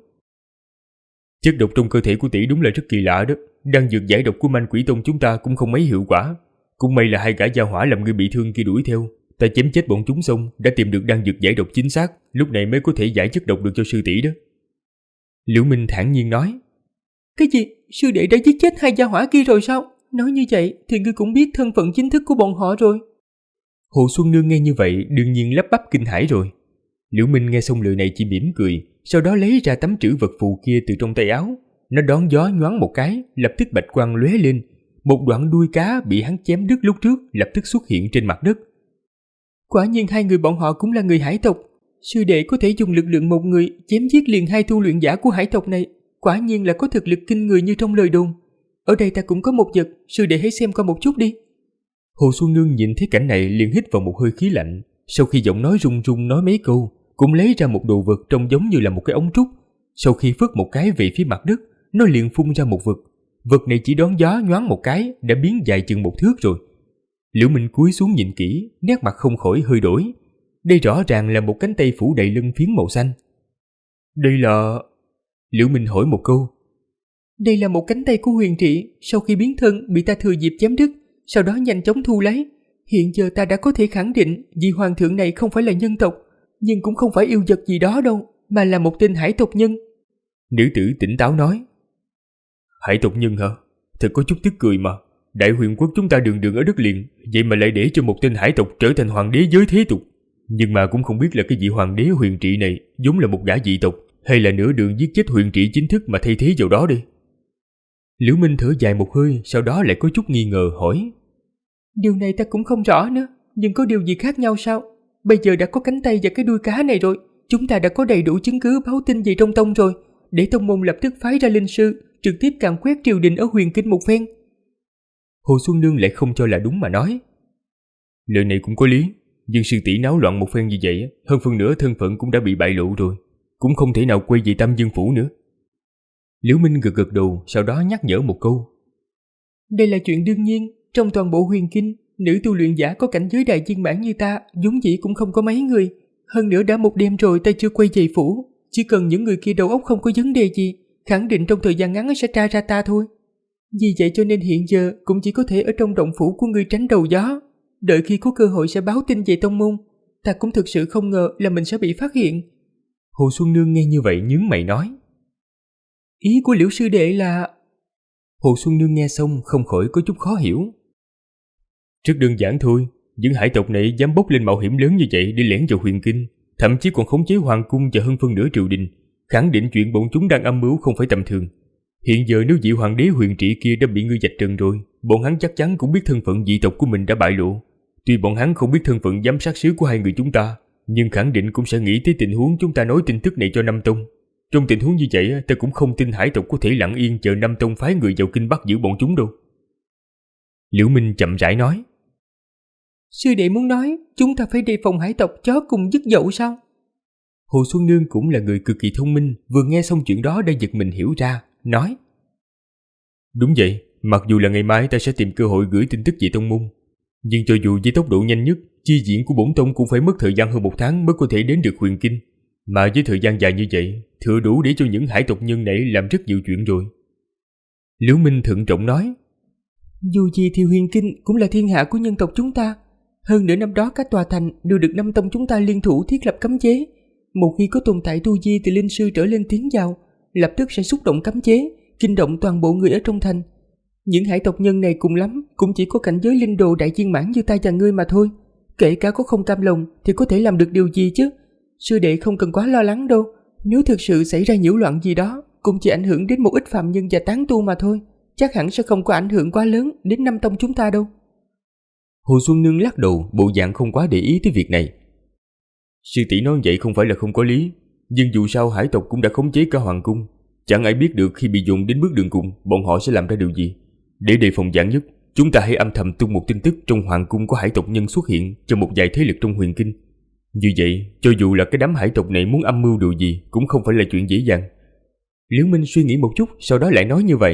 Chất độc trong cơ thể của tỷ đúng là rất kỳ lạ đó. Đan dược giải độc của Manh Quỷ Tông chúng ta cũng không mấy hiệu quả. Cũng may là hai gã gia hỏa làm người bị thương kia đuổi theo, ta chém chết bọn chúng xong đã tìm được đan dược giải độc chính xác, lúc này mới có thể giải chất độc được cho sư tỷ đó. Liễu Minh thản nhiên nói. Cái gì? Sư đệ đã giết chết hai gia hỏa kia rồi sao? Nói như vậy thì ngươi cũng biết thân phận chính thức của bọn họ rồi. Hồ Xuân Nương nghe như vậy đương nhiên lắp bắp kinh hãi rồi. Liễu Minh nghe xong lời này chỉ mỉm cười, sau đó lấy ra tấm trữ vật phù kia từ trong tay áo. Nó đón gió nhoáng một cái, lập tức bạch quang lóe lên. Một đoạn đuôi cá bị hắn chém đứt lúc trước lập tức xuất hiện trên mặt đất. Quả nhiên hai người bọn họ cũng là người hải tộc. Sư đệ có thể dùng lực lượng một người chém giết liền hai tu luyện giả của hải tộc này, quả nhiên là có thực lực kinh người như trong lời đồn. Ở đây ta cũng có một vật, sư đệ hãy xem qua một chút đi. Hồ Xuân Nương nhìn thấy cảnh này liền hít vào một hơi khí lạnh, sau khi giọng nói run run nói mấy câu, cũng lấy ra một đồ vật trông giống như là một cái ống trúc. Sau khi phất một cái về phía mặt đất, nó liền phun ra một vật. Vật này chỉ đón gió nhoáng một cái đã biến dài chừng 1 thước rồi. Liễu Minh cúi xuống nhìn kỹ, nét mặt không khỏi hơi đổi. Đây rõ ràng là một cánh tay phủ đầy lân phiến màu xanh. Đây là... Liễu Minh hỏi một câu. Đây là một cánh tay của huyền trĩ, sau khi biến thân bị ta thừa dịp chém đứt, sau đó nhanh chóng thu lấy. Hiện giờ ta đã có thể khẳng định vị hoàng thượng này không phải là nhân tộc, nhưng cũng không phải yêu vật gì đó đâu, mà là một tên hải tộc nhân. Nữ tử tỉnh táo nói. Hải tộc nhân hả? Thật có chút tức cười mà. Đại huyền quốc chúng ta đường đường ở đất liền, vậy mà lại để cho một tên hải tộc trở thành hoàng đế giới thế tục. Nhưng mà cũng không biết là cái vị hoàng đế huyền trị này giống là một gã dị tộc, hay là nửa đường giết chết huyền trị chính thức mà thay thế vào đó đi. Liễu Minh thở dài một hơi, sau đó lại có chút nghi ngờ hỏi. Điều này ta cũng không rõ nữa, nhưng có điều gì khác nhau sao? Bây giờ đã có cánh tay và cái đuôi cá này rồi, chúng ta đã có đầy đủ chứng cứ báo tin về trong tông rồi, để tông môn lập tức phái ra linh sư, trực tiếp càn quét triều đình ở huyền kinh một phen. Hồ Xuân Nương lại không cho là đúng mà nói. Lời này cũng có lý, nhưng sư tỷ náo loạn một phen như vậy, hơn phần nữa thân phận cũng đã bị bại lộ rồi, cũng không thể nào quay về Tam Dương phủ nữa. Liễu Minh gật gật đầu, sau đó nhắc nhở một câu. Đây là chuyện đương nhiên, trong toàn bộ huyền kinh, nữ tu luyện giả có cảnh giới đại viên mãn như ta, vốn dĩ cũng không có mấy người. Hơn nữa đã một đêm rồi ta chưa quay về phủ, chỉ cần những người kia đầu óc không có vấn đề gì, khẳng định trong thời gian ngắn sẽ tra ra ta thôi. Vì vậy cho nên hiện giờ cũng chỉ có thể ở trong động phủ của ngươi tránh đầu gió, đợi khi có cơ hội sẽ báo tin về tông môn. Ta cũng thực sự không ngờ là mình sẽ bị phát hiện. Hồ Xuân Nương nghe như vậy nhướng mày nói. Ý của Liễu sư đệ là... Hồ Xuân Nương nghe xong không khỏi có chút khó hiểu. Rất đơn giản thôi, những hải tộc này dám bốc lên mạo hiểm lớn như vậy để lẻn vào huyền kinh, thậm chí còn khống chế hoàng cung và hơn phân nửa triều đình, khẳng định chuyện bọn chúng đang âm mưu không phải tầm thường. Hiện giờ nếu vị hoàng đế huyền trị kia đã bị ngươi vạch trần rồi, bọn hắn chắc chắn cũng biết thân phận dị tộc của mình đã bại lộ. Tuy bọn hắn không biết thân phận giám sát sứ của hai người chúng ta, nhưng khẳng định cũng sẽ nghĩ tới tình huống chúng ta nói tin tức này cho Nam Tông. Trong tình huống như vậy, ta cũng không tin hải tộc có thể lặng yên chờ Nam Tông phái người vào kinh bắt giữ bọn chúng đâu. Liễu Minh chậm rãi nói. Sư đệ muốn nói chúng ta phải đề phòng hải tộc chó cùng dứt dậu sao? Hồ Xuân Nương cũng là người cực kỳ thông minh, vừa nghe xong chuyện đó đã giật mình hiểu ra, nói. Đúng vậy, mặc dù là ngày mai ta sẽ tìm cơ hội gửi tin tức về tông môn, nhưng cho dù với tốc độ nhanh nhất, chi diễn của bổn tông cũng phải mất thời gian hơn 1 tháng mới có thể đến được huyền kinh. Mà với thời gian dài như vậy, thừa đủ để cho những hải tộc nhân này làm rất nhiều chuyện rồi. Liễu Minh thận trọng nói. Dù gì thì huyền kinh cũng là thiên hạ của nhân tộc chúng ta. Hơn nữa năm đó các tòa thành đều được Nam Tông chúng ta liên thủ thiết lập cấm chế. Một khi có tồn tại tu vi từ linh sư trở lên tiến vào, lập tức sẽ xúc động cấm chế, kinh động toàn bộ người ở trong thành. Những hải tộc nhân này cùng lắm cũng chỉ có cảnh giới linh đồ đại viên mãn như ta và ngươi mà thôi. Kể cả có không cam lòng thì có thể làm được điều gì chứ? Sư đệ không cần quá lo lắng đâu. Nếu thực sự xảy ra nhiễu loạn gì đó, cũng chỉ ảnh hưởng đến một ít phàm nhân và tán tu mà thôi. Chắc hẳn sẽ không có ảnh hưởng quá lớn đến Nam Tông chúng ta đâu. Hồ Xuân Nương lắc đầu, bộ dạng không quá để ý tới việc này. Sư tỷ nói vậy không phải là không có lý, nhưng dù sao hải tộc cũng đã khống chế cả hoàng cung. Chẳng ai biết được khi bị dồn đến bước đường cùng, bọn họ sẽ làm ra điều gì. Để đề phòng vạn nhất, chúng ta hãy âm thầm tung một tin tức trong hoàng cung có hải tộc nhân xuất hiện cho một vài thế lực trong huyền kinh. Như vậy, cho dù là cái đám hải tộc này muốn âm mưu điều gì cũng không phải là chuyện dễ dàng. Liễu Minh suy nghĩ một chút, sau đó lại nói như vậy.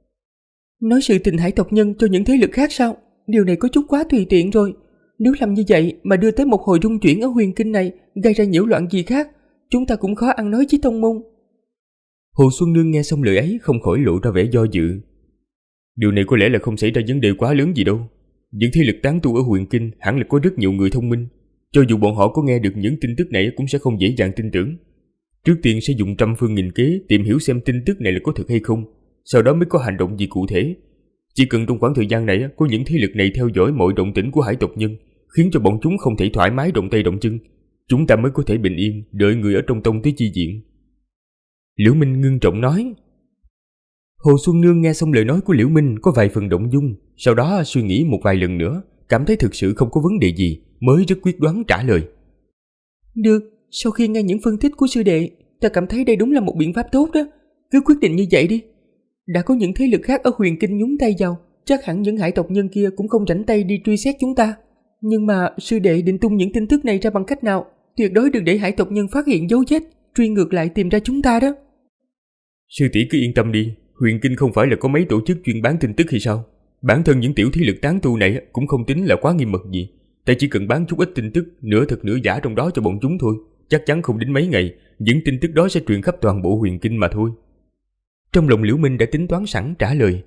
Nói sự tình hải tộc nhân cho những thế lực khác sao? Điều này có chút quá tùy tiện rồi. Nếu làm như vậy mà đưa tới một hồi rung chuyển ở huyền kinh này, gây ra nhiễu loạn gì khác, chúng ta cũng khó ăn nói với tông môn. Hồ Xuân Nương nghe xong lời ấy không khỏi lộ ra vẻ do dự. Điều này có lẽ là không xảy ra vấn đề quá lớn gì đâu. Những thế lực tán tu ở huyền kinh hẳn là có rất nhiều người thông minh. Cho dù bọn họ có nghe được những tin tức này cũng sẽ không dễ dàng tin tưởng. Trước tiên sẽ dùng trăm phương nghìn kế tìm hiểu xem tin tức này là có thật hay không, sau đó mới có hành động gì cụ thể. Chỉ cần trong khoảng thời gian này có những thế lực này theo dõi mọi động tĩnh của hải tộc nhân, khiến cho bọn chúng không thể thoải mái động tay động chân, chúng ta mới có thể bình yên đợi người ở trong tông tới chi viện. Liễu Minh ngưng trọng nói. Hồ Xuân Nương nghe xong lời nói của Liễu Minh có vài phần động dung, sau đó suy nghĩ một vài lần nữa, cảm thấy thực sự không có vấn đề gì, mới rất quyết đoán trả lời. Được, sau khi nghe những phân tích của sư đệ, ta cảm thấy đây đúng là một biện pháp tốt đó. Cứ quyết định như vậy đi. Đã có những thế lực khác ở huyền kinh nhúng tay vào, chắc hẳn những hải tộc nhân kia cũng không rảnh tay đi truy xét chúng ta. Nhưng mà sư đệ định tung những tin tức này ra bằng cách nào? Tuyệt đối đừng để hải tộc nhân phát hiện dấu vết, truy ngược lại tìm ra chúng ta đó. Sư tỷ cứ yên tâm đi, huyền kinh không phải là có mấy tổ chức chuyên bán tin tức hay sao? Bản thân những tiểu thế lực tán tu này cũng không tính là quá nghiêm mật gì. Ta chỉ cần bán chút ít tin tức, nửa thật nửa giả trong đó cho bọn chúng thôi. Chắc chắn không đến mấy ngày, những tin tức đó sẽ truyền khắp toàn bộ huyền kinh mà thôi. Trong lòng Liễu Minh đã tính toán sẵn trả lời.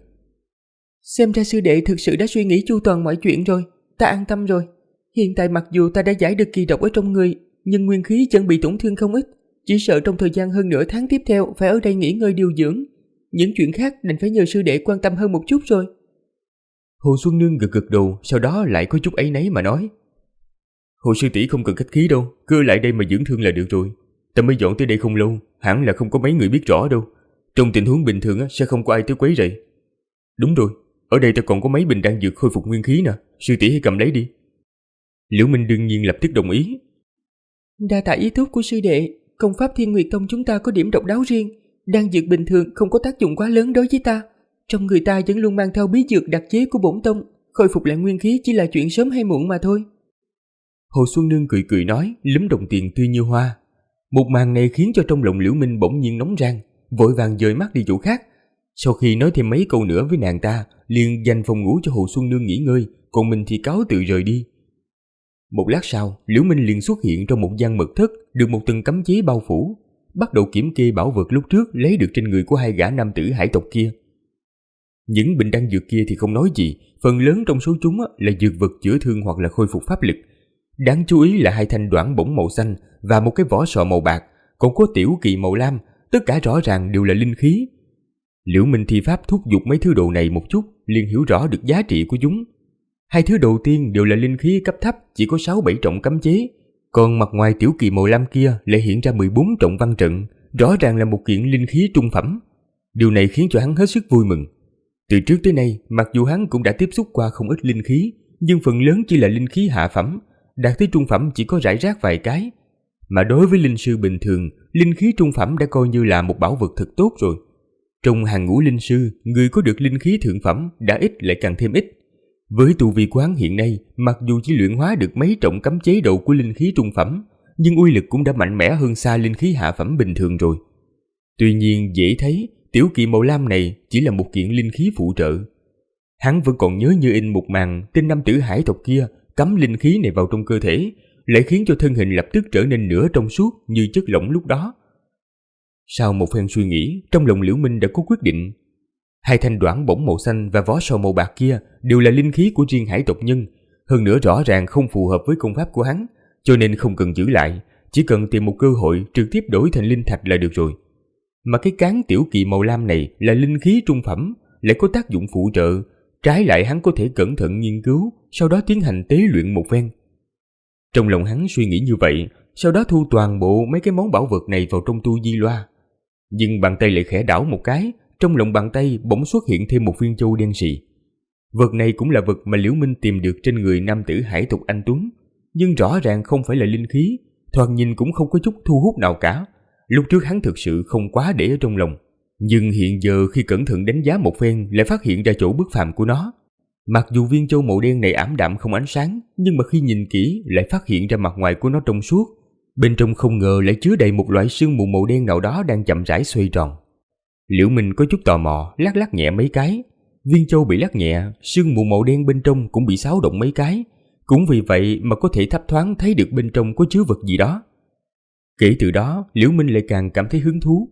Xem ra sư đệ thực sự đã suy nghĩ chu toàn mọi chuyện rồi, ta an tâm rồi. Hiện tại mặc dù ta đã giải được kỳ độc ở trong người, nhưng nguyên khí vẫn bị tổn thương không ít. Chỉ sợ trong thời gian hơn nửa tháng tiếp theo phải ở đây nghỉ ngơi điều dưỡng. Những chuyện khác đành phải nhờ sư đệ quan tâm hơn một chút rồi. Hồ Xuân Nương gật gật đầu, sau đó lại có chút áy náy mà nói. Hồ sư tỷ không cần khách khí đâu, cứ ở lại đây mà dưỡng thương là được rồi. Ta mới dọn tới đây không lâu, hẳn là không có mấy người biết rõ đâu. Trong tình huống bình thường sẽ không có ai tới quấy rầy. Đúng rồi, ở đây ta còn có mấy bình đan dược khôi phục nguyên khí nè, sư tỷ hãy cầm lấy đi. Liễu Minh đương nhiên lập tức đồng ý. Đa tạ ý tốt của sư đệ, công pháp Thiên Nguyệt Tông chúng ta có điểm độc đáo riêng, đan dược bình thường không có tác dụng quá lớn đối với ta. Trong người ta vẫn luôn mang theo bí dược đặc chế của bổn tông, khôi phục lại nguyên khí chỉ là chuyện sớm hay muộn mà thôi. Hồ Xuân Nương cười cười nói, lúm đồng tiền tươi như hoa. Một màn này khiến cho trong lòng Liễu Minh bỗng nhiên nóng rang, vội vàng dời mắt đi chỗ khác. Sau khi nói thêm mấy câu nữa với nàng ta, liền dành phòng ngủ cho Hồ Xuân Nương nghỉ ngơi, còn mình thì cáo từ rời đi. Một lát sau, Liễu Minh liền xuất hiện trong một gian mật thất được một tầng cấm chế bao phủ, bắt đầu kiểm kê bảo vật lúc trước lấy được trên người của hai gã nam tử hải tộc kia. Những bình đan dược kia thì không nói gì, phần lớn trong số chúng là dược vật chữa thương hoặc là khôi phục pháp lực. Đáng chú ý là hai thanh đoản bổng màu xanh và một cái vỏ sò màu bạc, còn có tiểu kỳ màu lam, tất cả rõ ràng đều là linh khí. Liễu Minh thi pháp thúc giục mấy thứ đồ này một chút, liền hiểu rõ được giá trị của chúng. Hai thứ đầu tiên đều là linh khí cấp thấp, chỉ có 6-7 trọng cấm chế, còn mặt ngoài tiểu kỳ màu lam kia lại hiện ra 14 trọng văn trận, rõ ràng là một kiện linh khí trung phẩm. Điều này khiến cho hắn hết sức vui mừng. Từ trước tới nay, mặc dù hắn cũng đã tiếp xúc qua không ít linh khí, nhưng phần lớn chỉ là linh khí hạ phẩm, đạt tới trung phẩm chỉ có rải rác vài cái. Mà đối với linh sư bình thường, linh khí trung phẩm đã coi như là một bảo vật thật tốt rồi. Trong hàng ngũ linh sư, người có được linh khí thượng phẩm đã ít lại càng thêm ít. Với tu vi quán hiện nay, mặc dù chỉ luyện hóa được mấy trọng cấm chế độ của linh khí trung phẩm, nhưng uy lực cũng đã mạnh mẽ hơn xa linh khí hạ phẩm bình thường rồi. Tuy nhiên dễ thấy, tiểu kỳ màu lam này chỉ là một kiện linh khí phụ trợ. Hắn vẫn còn nhớ như in một màn tên nam tử hải tộc kia cắm linh khí này vào trong cơ thể, lại khiến cho thân hình lập tức trở nên nửa trong suốt như chất lỏng lúc đó. Sau một phen suy nghĩ, trong lòng Liễu Minh đã có quyết định. Hai thanh đoản bổng màu xanh và vỏ sò màu bạc kia đều là linh khí của riêng hải tộc nhân, hơn nữa rõ ràng không phù hợp với công pháp của hắn, cho nên không cần giữ lại, chỉ cần tìm một cơ hội trực tiếp đổi thành linh thạch là được rồi. Mà cái cán tiểu kỳ màu lam này là linh khí trung phẩm, lại có tác dụng phụ trợ, trái lại hắn có thể cẩn thận nghiên cứu, sau đó tiến hành tế luyện một phen. Trong lòng hắn suy nghĩ như vậy, sau đó thu toàn bộ mấy cái món bảo vật này vào trong tu di loa. Nhưng bàn tay lại khẽ đảo một cái, trong lòng bàn tay bỗng xuất hiện thêm một viên châu đen sì. Vật này cũng là vật mà Liễu Minh tìm được trên người nam tử hải tộc anh tuấn, nhưng rõ ràng không phải là linh khí, thoạt nhìn cũng không có chút thu hút nào cả. Lúc trước hắn thực sự không quá để ở trong lòng, nhưng hiện giờ khi cẩn thận đánh giá một phen lại phát hiện ra chỗ bất phàm của nó. Mặc dù viên châu màu đen này ảm đạm không ánh sáng, nhưng mà khi nhìn kỹ lại phát hiện ra mặt ngoài của nó trong suốt. Bên trong không ngờ lại chứa đầy một loại sương mù màu đen nào đó đang chậm rãi xoay tròn. Liễu Minh có chút tò mò, lắc nhẹ mấy cái. Viên châu bị lắc nhẹ, sương mù màu đen bên trong cũng bị xáo động mấy cái. Cũng vì vậy mà có thể thấp thoáng thấy được bên trong có chứa vật gì đó. Kể từ đó, Liễu Minh lại càng cảm thấy hứng thú.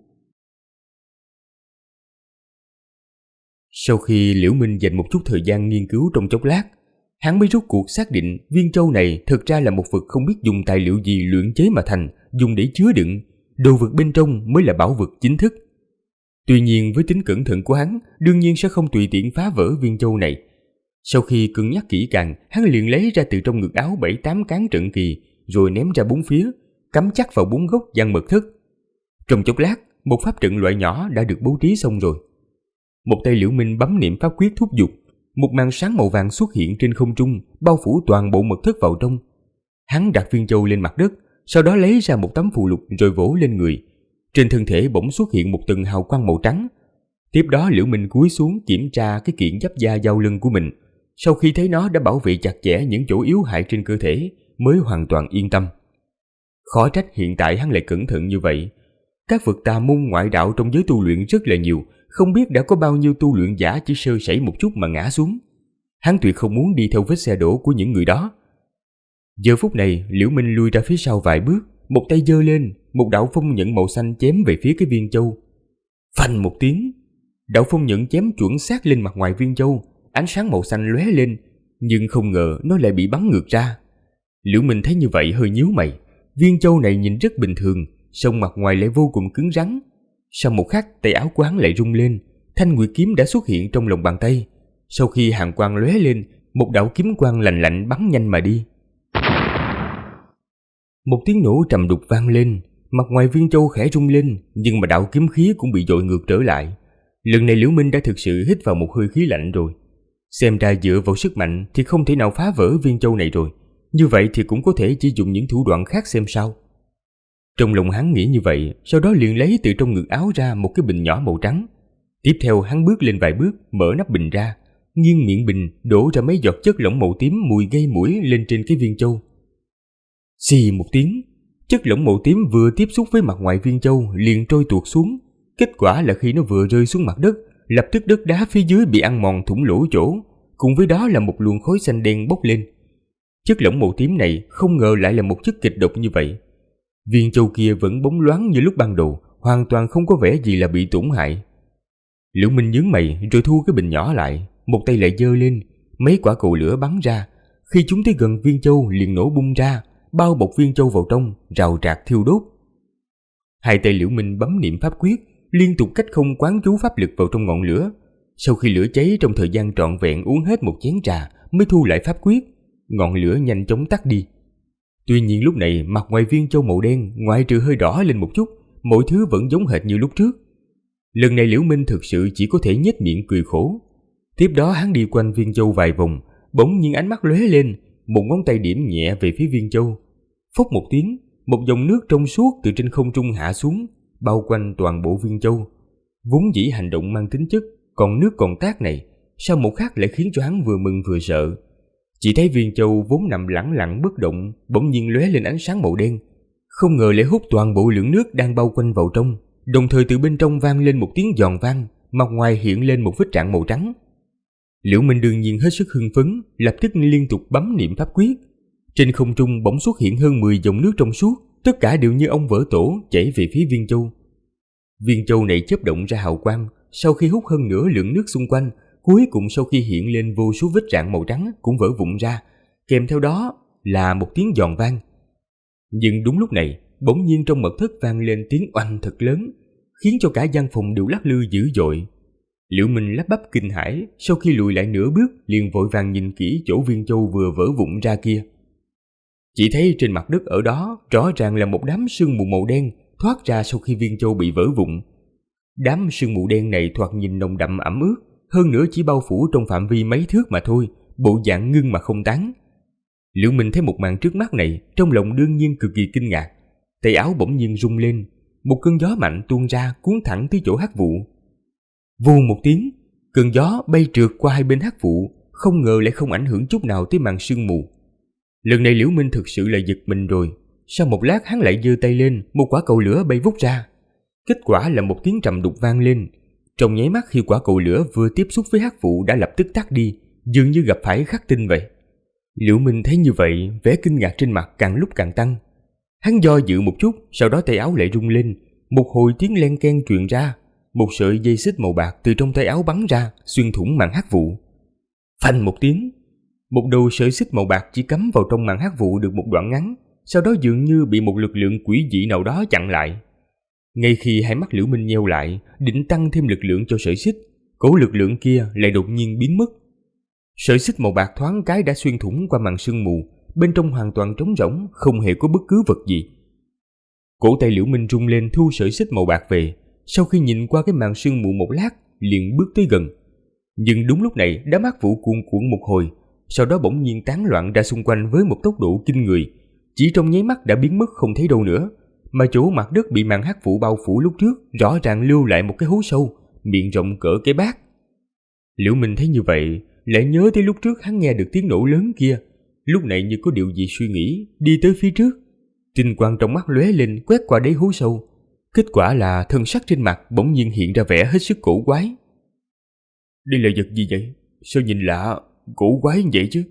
Sau khi Liễu Minh dành một chút thời gian nghiên cứu trong chốc lát, hắn mới rốt cuộc xác định viên châu này thực ra là một vật không biết dùng tài liệu gì luyện chế mà thành, dùng để chứa đựng. Đồ vật bên trong mới là bảo vật chính thức. Tuy nhiên với tính cẩn thận của hắn, đương nhiên sẽ không tùy tiện phá vỡ viên châu này. Sau khi cân nhắc kỹ càng, hắn liền lấy ra từ trong ngực áo 7-8 cán trận kỳ, rồi ném ra bốn phía, cắm chắc vào 4 góc gian mật thất. Trong chốc lát, một pháp trận loại nhỏ đã được bố trí xong rồi. Một tay Liễu Minh bấm niệm pháp quyết thúc giục, một màn sáng màu vàng xuất hiện trên không trung, bao phủ toàn bộ mật thất vào trong. Hắn đặt viên châu lên mặt đất, sau đó lấy ra một tấm phù lục rồi vỗ lên người. Trên thân thể bỗng xuất hiện một tầng hào quang màu trắng. Tiếp đó Liễu Minh cúi xuống kiểm tra cái kiện giáp da giao lưng của mình. Sau khi thấy nó đã bảo vệ chặt chẽ những chỗ yếu hại trên cơ thể, mới hoàn toàn yên tâm. Khó trách hiện tại hắn lại cẩn thận như vậy. Các vật tà môn ngoại đạo trong giới tu luyện rất là nhiều, không biết đã có bao nhiêu tu luyện giả chỉ sơ sẩy một chút mà ngã xuống. Hắn tuyệt không muốn đi theo vết xe đổ của những người đó. Giờ phút này, Liễu Minh lui ra phía sau vài bước, một tay giơ lên, một đạo phong nhận màu xanh chém về phía cái viên châu. Phanh một tiếng, đạo phong nhận chém chuẩn xác lên mặt ngoài viên châu, ánh sáng màu xanh lóe lên, nhưng không ngờ nó lại bị bắn ngược ra. Liễu Minh thấy như vậy hơi nhíu mày, viên châu này nhìn rất bình thường, song mặt ngoài lại vô cùng cứng rắn. Sau một khắc, tay áo của hắn lại rung lên, thanh nguyệt kiếm đã xuất hiện trong lòng bàn tay. Sau khi hàn quang lóe lên, một đạo kiếm quang lạnh lạnh bắn nhanh mà đi. Một tiếng nổ trầm đục vang lên, mặt ngoài viên châu khẽ rung lên, nhưng mà đạo kiếm khí cũng bị dội ngược trở lại. Lần này Liễu Minh đã thực sự hít vào một hơi khí lạnh rồi. Xem ra dựa vào sức mạnh thì không thể nào phá vỡ viên châu này rồi. Như vậy thì cũng có thể chỉ dùng những thủ đoạn khác xem sao. Trong lòng hắn nghĩ như vậy, sau đó liền lấy từ trong ngực áo ra một cái bình nhỏ màu trắng. Tiếp theo hắn bước lên vài bước, mở nắp bình ra, nghiêng miệng bình đổ ra mấy giọt chất lỏng màu tím mùi gây mũi lên trên cái viên châu. Xì một tiếng, chất lỏng màu tím vừa tiếp xúc với mặt ngoài viên châu liền trôi tuột xuống. Kết quả là khi nó vừa rơi xuống mặt đất, lập tức đất đá phía dưới bị ăn mòn thủng lỗ chỗ, cùng với đó là một luồng khói xanh đen bốc lên. Chất lỏng màu tím này không ngờ lại là một chất kịch độc như vậy. Viên châu kia vẫn bóng loáng như lúc ban đầu, hoàn toàn không có vẻ gì là bị tổn hại. Liễu Minh nhướng mày rồi thu cái bình nhỏ lại, một tay lại giơ lên, mấy quả cầu lửa bắn ra. Khi chúng tới gần viên châu liền nổ bung ra, bao bọc viên châu vào trong, rào rạc thiêu đốt. Hai tay Liễu Minh bấm niệm pháp quyết, liên tục cách không quán chú pháp lực vào trong ngọn lửa. Sau khi lửa cháy trong thời gian trọn vẹn uống hết một chén trà, mới thu lại pháp quyết, ngọn lửa nhanh chóng tắt đi. Tuy nhiên lúc này mặt ngoài viên châu màu đen, ngoại trừ hơi đỏ lên một chút, mọi thứ vẫn giống hệt như lúc trước. Lần này Liễu Minh thực sự chỉ có thể nhếch miệng cười khổ. Tiếp đó hắn đi quanh viên châu vài vòng, bỗng nhiên ánh mắt lóe lên, một ngón tay điểm nhẹ về phía viên châu. Phốc một tiếng, một dòng nước trong suốt từ trên không trung hạ xuống, bao quanh toàn bộ viên châu. Vốn dĩ hành động mang tính chất còn nước còn tát này, sau một khắc lại khiến cho hắn vừa mừng vừa sợ. Chỉ thấy viên châu vốn nằm lẳng lặng bất động, bỗng nhiên lóe lên ánh sáng màu đen, không ngờ lại hút toàn bộ lượng nước đang bao quanh vào trong. Đồng thời từ bên trong vang lên một tiếng giòn vang, mặt ngoài hiện lên một vết rạn màu trắng. Liễu Minh đương nhiên hết sức hưng phấn, lập tức liên tục bấm niệm pháp quyết. Trên không trung bỗng xuất hiện hơn 10 dòng nước trong suốt, tất cả đều như ong vỡ tổ chảy về phía viên châu. Viên châu này chớp động ra hào quang, sau khi hút hơn nửa lượng nước xung quanh, cuối cùng sau khi hiện lên vô số vết rạn màu trắng cũng vỡ vụn ra, kèm theo đó là một tiếng giòn vang. Nhưng đúng lúc này, bỗng nhiên trong mật thất vang lên tiếng oanh thật lớn. khiến cho cả gian phòng đều lắc lư dữ dội. Liễu Minh lắp bắp kinh hãi, sau khi lùi lại nửa bước liền vội vàng nhìn kỹ chỗ viên châu vừa vỡ vụn ra kia. Chỉ thấy trên mặt đất ở đó rõ ràng là một đám sương mù màu đen thoát ra sau khi viên châu bị vỡ vụn. Đám sương mù đen này thoạt nhìn nồng đậm ẩm ướt, hơn nữa chỉ bao phủ trong phạm vi mấy thước mà thôi, bộ dạng ngưng mà không tán. Liễu Minh thấy một màn trước mắt này, trong lòng đương nhiên cực kỳ kinh ngạc. Tay áo bỗng nhiên rung lên, một cơn gió mạnh tuôn ra cuốn thẳng tới chỗ hắc vụ. Vù một tiếng, cơn gió bay trượt qua hai bên hắc vụ, không ngờ lại không ảnh hưởng chút nào tới màn sương mù. Lần này Liễu Minh thực sự là giật mình rồi. Sau một lát hắn lại giơ tay lên, một quả cầu lửa bay vút ra. Kết quả là một tiếng trầm đục vang lên. Trong nháy mắt khi quả cầu lửa vừa tiếp xúc với hắc vụ đã lập tức tắt đi, dường như gặp phải khắc tinh vậy. Liễu Minh thấy như vậy, vẻ kinh ngạc trên mặt càng lúc càng tăng. Hắn do dự một chút, sau đó tay áo lại rung lên, một hồi tiếng len keng truyền ra, một sợi dây xích màu bạc từ trong tay áo bắn ra, xuyên thủng màn hắc vụ. Phanh một tiếng, một đầu sợi xích màu bạc chỉ cắm vào trong màn hắc vụ được một đoạn ngắn, sau đó dường như bị một lực lượng quỷ dị nào đó chặn lại. Ngay khi hai mắt Liễu Minh nheo lại, định tăng thêm lực lượng cho sợi xích, cổ lực lượng kia lại đột nhiên biến mất. Sợi xích màu bạc thoáng cái đã xuyên thủng qua màn sương mù, bên trong hoàn toàn trống rỗng, không hề có bất cứ vật gì. Cổ tay Liễu Minh rung lên thu sợi xích màu bạc về, sau khi nhìn qua cái màn sương mù một lát, liền bước tới gần. Nhưng đúng lúc này, đám hắc vụ cuồn cuộn một hồi, sau đó bỗng nhiên tán loạn ra xung quanh với một tốc độ kinh người, chỉ trong nháy mắt đã biến mất không thấy đâu nữa, mà chỗ mặt đất bị màn hắc vụ bao phủ lúc trước rõ ràng lưu lại một cái hố sâu, miệng rộng cỡ cái bát. Liễu Minh thấy như vậy, lại nhớ tới lúc trước hắn nghe được tiếng nổ lớn kia, lúc này như có điều gì suy nghĩ, đi tới phía trước. Tinh quang trong mắt lóe lên quét qua đáy hố sâu, kết quả là thân sắc trên mặt bỗng nhiên hiện ra vẻ hết sức cổ quái. Đây là vật gì vậy? Sao nhìn lạ, cổ quái như vậy chứ?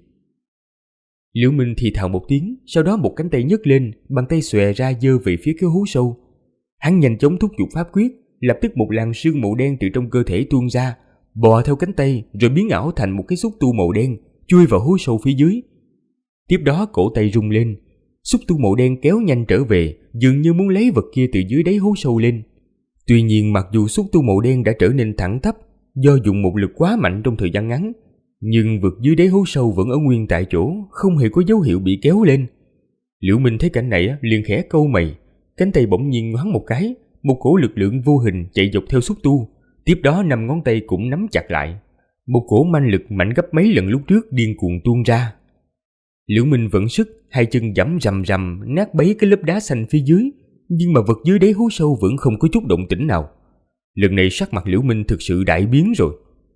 Liễu Minh thì thào một tiếng, sau đó một cánh tay nhấc lên, bàn tay xòe ra giơ về phía cái hố sâu. Hắn nhanh chóng thúc giục pháp quyết, lập tức một làn sương màu đen từ trong cơ thể tuôn ra, bò theo cánh tay rồi biến ảo thành một cái xúc tu màu đen, chui vào hố sâu phía dưới. Tiếp đó cổ tay rung lên, xúc tu màu đen kéo nhanh trở về, dường như muốn lấy vật kia từ dưới đáy hố sâu lên. Tuy nhiên mặc dù xúc tu màu đen đã trở nên thẳng tắp do dùng một lực quá mạnh trong thời gian ngắn, nhưng vật dưới đáy hố sâu vẫn ở nguyên tại chỗ, không hề có dấu hiệu bị kéo lên. Liễu Minh thấy cảnh này liền khẽ cau mày, cánh tay bỗng nhiên nhoáng một cái, một cổ lực lượng vô hình chạy dọc theo xúc tu, tiếp đó 5 ngón tay cũng nắm chặt lại, một cổ manh lực mạnh gấp mấy lần lúc trước điên cuồng tuôn ra. Liễu Minh vận sức, hai chân giẫm rầm rầm nát bấy cái lớp đá xanh phía dưới, nhưng mà vật dưới đáy hố sâu vẫn không có chút động tĩnh nào. Lần này sắc mặt Liễu Minh thực sự đại biến rồi.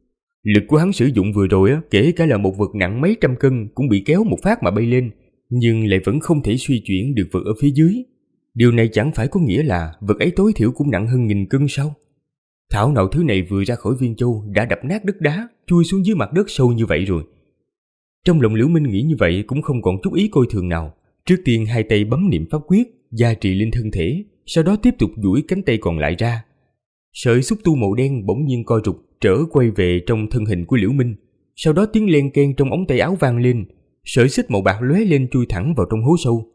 Lực của hắn sử dụng vừa rồi kể cả là một vật nặng mấy trăm cân cũng bị kéo một phát mà bay lên, nhưng lại vẫn không thể suy chuyển được vật ở phía dưới. Điều này chẳng phải có nghĩa là vật ấy tối thiểu cũng nặng hơn 1000 cân sao? Thảo nào thứ này vừa ra khỏi viên châu đã đập nát đất đá, chui xuống dưới mặt đất sâu như vậy rồi. Trong lòng Liễu Minh nghĩ như vậy cũng không còn chút ý coi thường nào. Trước tiên hai tay bấm niệm pháp quyết, gia trì lên thân thể, sau đó tiếp tục duỗi cánh tay còn lại ra. Sợi xúc tu màu đen bỗng nhiên co rụt trở quay về trong thân hình của Liễu Minh, sau đó tiếng len keng trong ống tay áo vang lên, sợi xích màu bạc lóe lên chui thẳng vào trong hố sâu.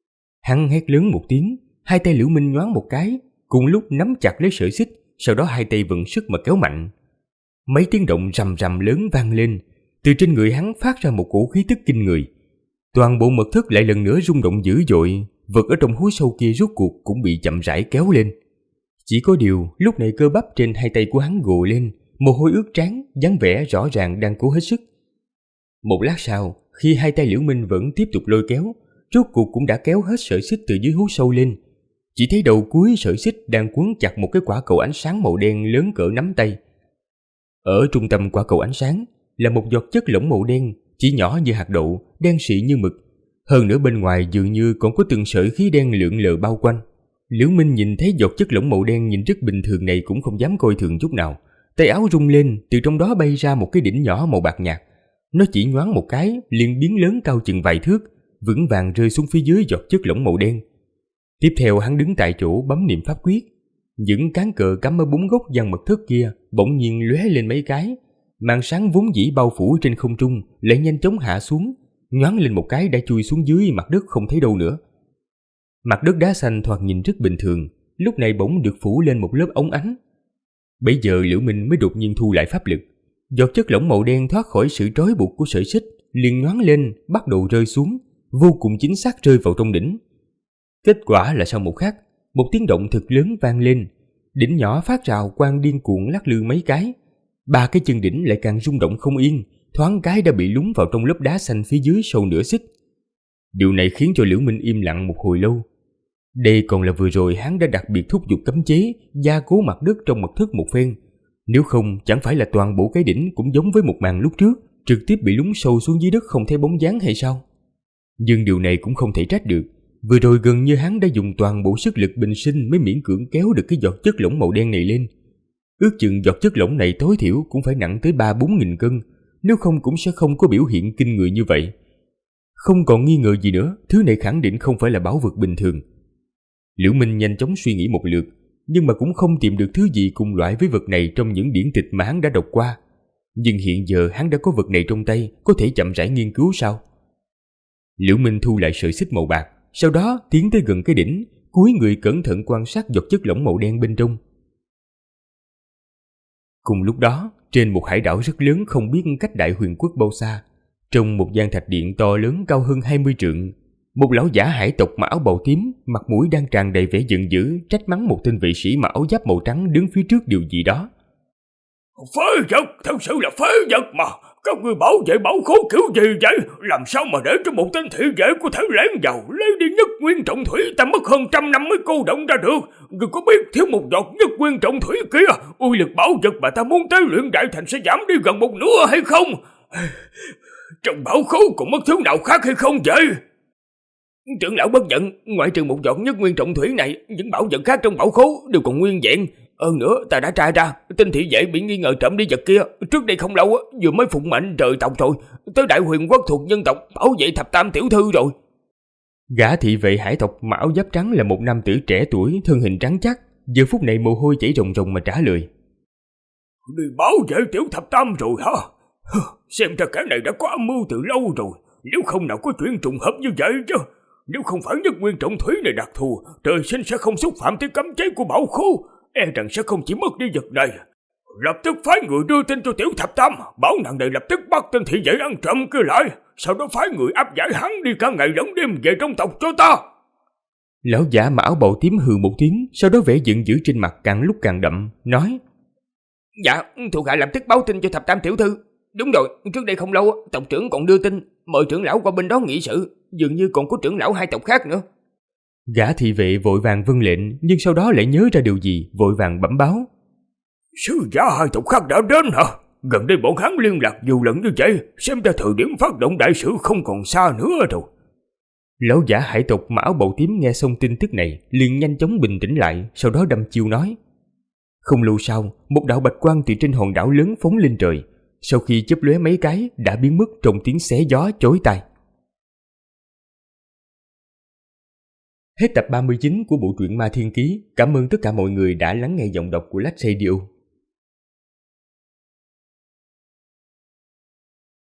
Hắn hét lớn một tiếng, hai tay Liễu Minh nhoáng một cái, cùng lúc nắm chặt lấy sợi xích, sau đó hai tay vận sức mà kéo mạnh. Mấy tiếng động rầm rầm lớn vang lên, từ trên người hắn phát ra một cổ khí tức kinh người. Toàn bộ mật thất lại lần nữa rung động dữ dội, vật ở trong hố sâu kia rốt cuộc cũng bị chậm rãi kéo lên. Chỉ có điều, lúc này cơ bắp trên hai tay của hắn gồ lên, mồ hôi ướt trán, dáng vẻ rõ ràng đang cố hết sức. Một lát sau, khi hai tay Liễu Minh vẫn tiếp tục lôi kéo, rốt cuộc cũng đã kéo hết sợi xích từ dưới hố sâu lên. Chỉ thấy đầu cuối sợi xích đang quấn chặt một cái quả cầu ánh sáng màu đen lớn cỡ nắm tay. Ở trung tâm quả cầu ánh sáng là một giọt chất lỏng màu đen, chỉ nhỏ như hạt đậu, đen xị như mực. Hơn nữa bên ngoài dường như còn có từng sợi khí đen lượn lờ bao quanh. Liễu Minh nhìn thấy giọt chất lỏng màu đen nhìn rất bình thường này cũng không dám coi thường chút nào. Tay áo rung lên, từ trong đó bay ra một cái đỉnh nhỏ màu bạc nhạt. Nó chỉ nhoáng một cái, liền biến lớn cao chừng vài thước, vững vàng rơi xuống phía dưới giọt chất lỏng màu đen. Tiếp theo hắn đứng tại chỗ bấm niệm pháp quyết. Những cán cờ cắm ở 4 góc gian mật thất kia bỗng nhiên lóe lên mấy cái. Màn sáng vốn dĩ bao phủ trên không trung lại nhanh chóng hạ xuống, nhoáng lên một cái đã chui xuống dưới mặt đất không thấy đâu nữa. Mặt đất đá xanh thoạt nhìn rất bình thường, lúc này bỗng được phủ lên một lớp óng ánh. Bấy giờ Liễu Minh mới đột nhiên thu lại pháp lực. Giọt chất lỏng màu đen thoát khỏi sự trói buộc của sợi xích, liền nhoáng lên, bắt đầu rơi xuống, vô cùng chính xác rơi vào trong đỉnh. Kết quả là sau một khắc, một tiếng động thật lớn vang lên, đỉnh nhỏ phát ra hào quang điên cuồng lắc lư mấy cái. 3 cái chân đỉnh lại càng rung động không yên, thoáng cái đã bị lún vào trong lớp đá xanh phía dưới sâu nửa xích. Điều này khiến cho Liễu Minh im lặng một hồi lâu. Đây còn là vừa rồi hắn đã đặc biệt thúc giục cấm chế, gia cố mặt đất trong mật thất một phen. Nếu không, chẳng phải là toàn bộ cái đỉnh cũng giống với một màn lúc trước, trực tiếp bị lún sâu xuống dưới đất không thấy bóng dáng hay sao? Nhưng điều này cũng không thể trách được. Vừa rồi gần như hắn đã dùng toàn bộ sức lực bình sinh mới miễn cưỡng kéo được cái giọt chất lỏng màu đen này lên. Ước chừng giọt chất lỏng này tối thiểu cũng phải nặng tới 3-4 nghìn cân, nếu không cũng sẽ không có biểu hiện kinh người như vậy. Không còn nghi ngờ gì nữa, thứ này khẳng định không phải là bảo vật bình thường. Liễu Minh nhanh chóng suy nghĩ một lượt, nhưng mà cũng không tìm được thứ gì cùng loại với vật này trong những điển tịch mà hắn đã đọc qua. Nhưng hiện giờ hắn đã có vật này trong tay, có thể chậm rãi nghiên cứu sao? Liễu Minh thu lại sợi xích màu bạc, sau đó tiến tới gần cái đỉnh, cúi người cẩn thận quan sát giọt chất lỏng màu đen bên trong. Cùng lúc đó, trên một hải đảo rất lớn không biết cách Đại Huyền Quốc bao xa, trong một gian thạch điện to lớn cao hơn 20 trượng, một lão giả hải tộc mặc áo bào tím, mặt mũi đang tràn đầy vẻ giận dữ, trách mắng một tên vệ sĩ mặc áo giáp màu trắng đứng phía trước điều gì đó. Phế vật, thật sự là phế vật mà. Các người bảo vệ bảo khố kiểu gì vậy? Làm sao mà để cho một tên thị vệ có thể lén vào lấy đi nhất nguyên trọng thủy? Ta mất hơn 100 năm mới cô động ra được. Người có biết thiếu một giọt nhất nguyên trọng thủy kia, uy lực bảo vật mà ta muốn tế luyện đại thành sẽ giảm đi gần một nửa hay không? Trong bảo khố còn mất thứ nào khác hay không vậy? Trưởng lão bất giận, ngoại trừ một giọt nhất nguyên trọng thủy này, những bảo vật khác trong bảo khố đều còn nguyên vẹn. Hơn nữa, ta đã tra ra, tên thị vệ bị nghi ngờ trộm đi vật kia, trước đây không lâu vừa mới phụng mệnh rời tộc rồi, tới Đại Huyền Quốc thuộc nhân tộc bảo vệ thập tam tiểu thư rồi. Gã thị vệ hải tộc mặc áo giáp trắng là một nam tử trẻ tuổi, thân hình trắng chắc, giờ phút này mồ hôi chảy ròng ròng mà trả lời. Đi bảo vệ tiểu thập tam rồi hả? Xem ra cái này đã có âm mưu từ lâu rồi, nếu không nào có chuyện trùng hợp như vậy chứ. Nếu không phải nhất nguyên trọng thủy này đặc thù, trời sinh sẽ không xúc phạm tới cấm chế của bảo khố, e rằng sẽ không chỉ mất đi vật này. Lập tức phái người đưa tin cho tiểu thập tam, bảo nàng này lập tức bắt tên thị vệ ăn trộm kia lại, sau đó phái người áp giải hắn đi cả ngày lẫn đêm về trong tộc cho ta. Lão giả mặc áo bào tím hừ một tiếng, sau đó vẻ giận dữ trên mặt càng lúc càng đậm, nói: Dạ, thuộc hạ lập tức báo tin cho thập tam tiểu thư. Đúng rồi, trước đây không lâu tộc trưởng còn đưa tin mời trưởng lão qua bên đó nghị sự, dường như còn có trưởng lão hai tộc khác nữa. Gã thị vệ vội vàng vâng lệnh, nhưng sau đó lại nhớ ra điều gì, vội vàng bẩm báo: Sứ giả hai tộc khác đã đến hả? Gần đây bọn hắn liên lạc nhiều lần như vậy, xem ra thời điểm phát động đại sự không còn xa nữa rồi. Lão giả hải tộc mặc áo bào tím nghe xong tin tức này, liền nhanh chóng bình tĩnh lại, sau đó đâm chiêu nói. Không lâu sau, một đạo bạch quang từ trên hòn đảo lớn phóng lên trời, sau khi chớp lóe mấy cái đã biến mất trong tiếng xé gió chói tai. Hết tập 39 của bộ truyện Ma Thiên Ký. Cảm ơn tất cả mọi người đã lắng nghe giọng đọc của Lách Radio.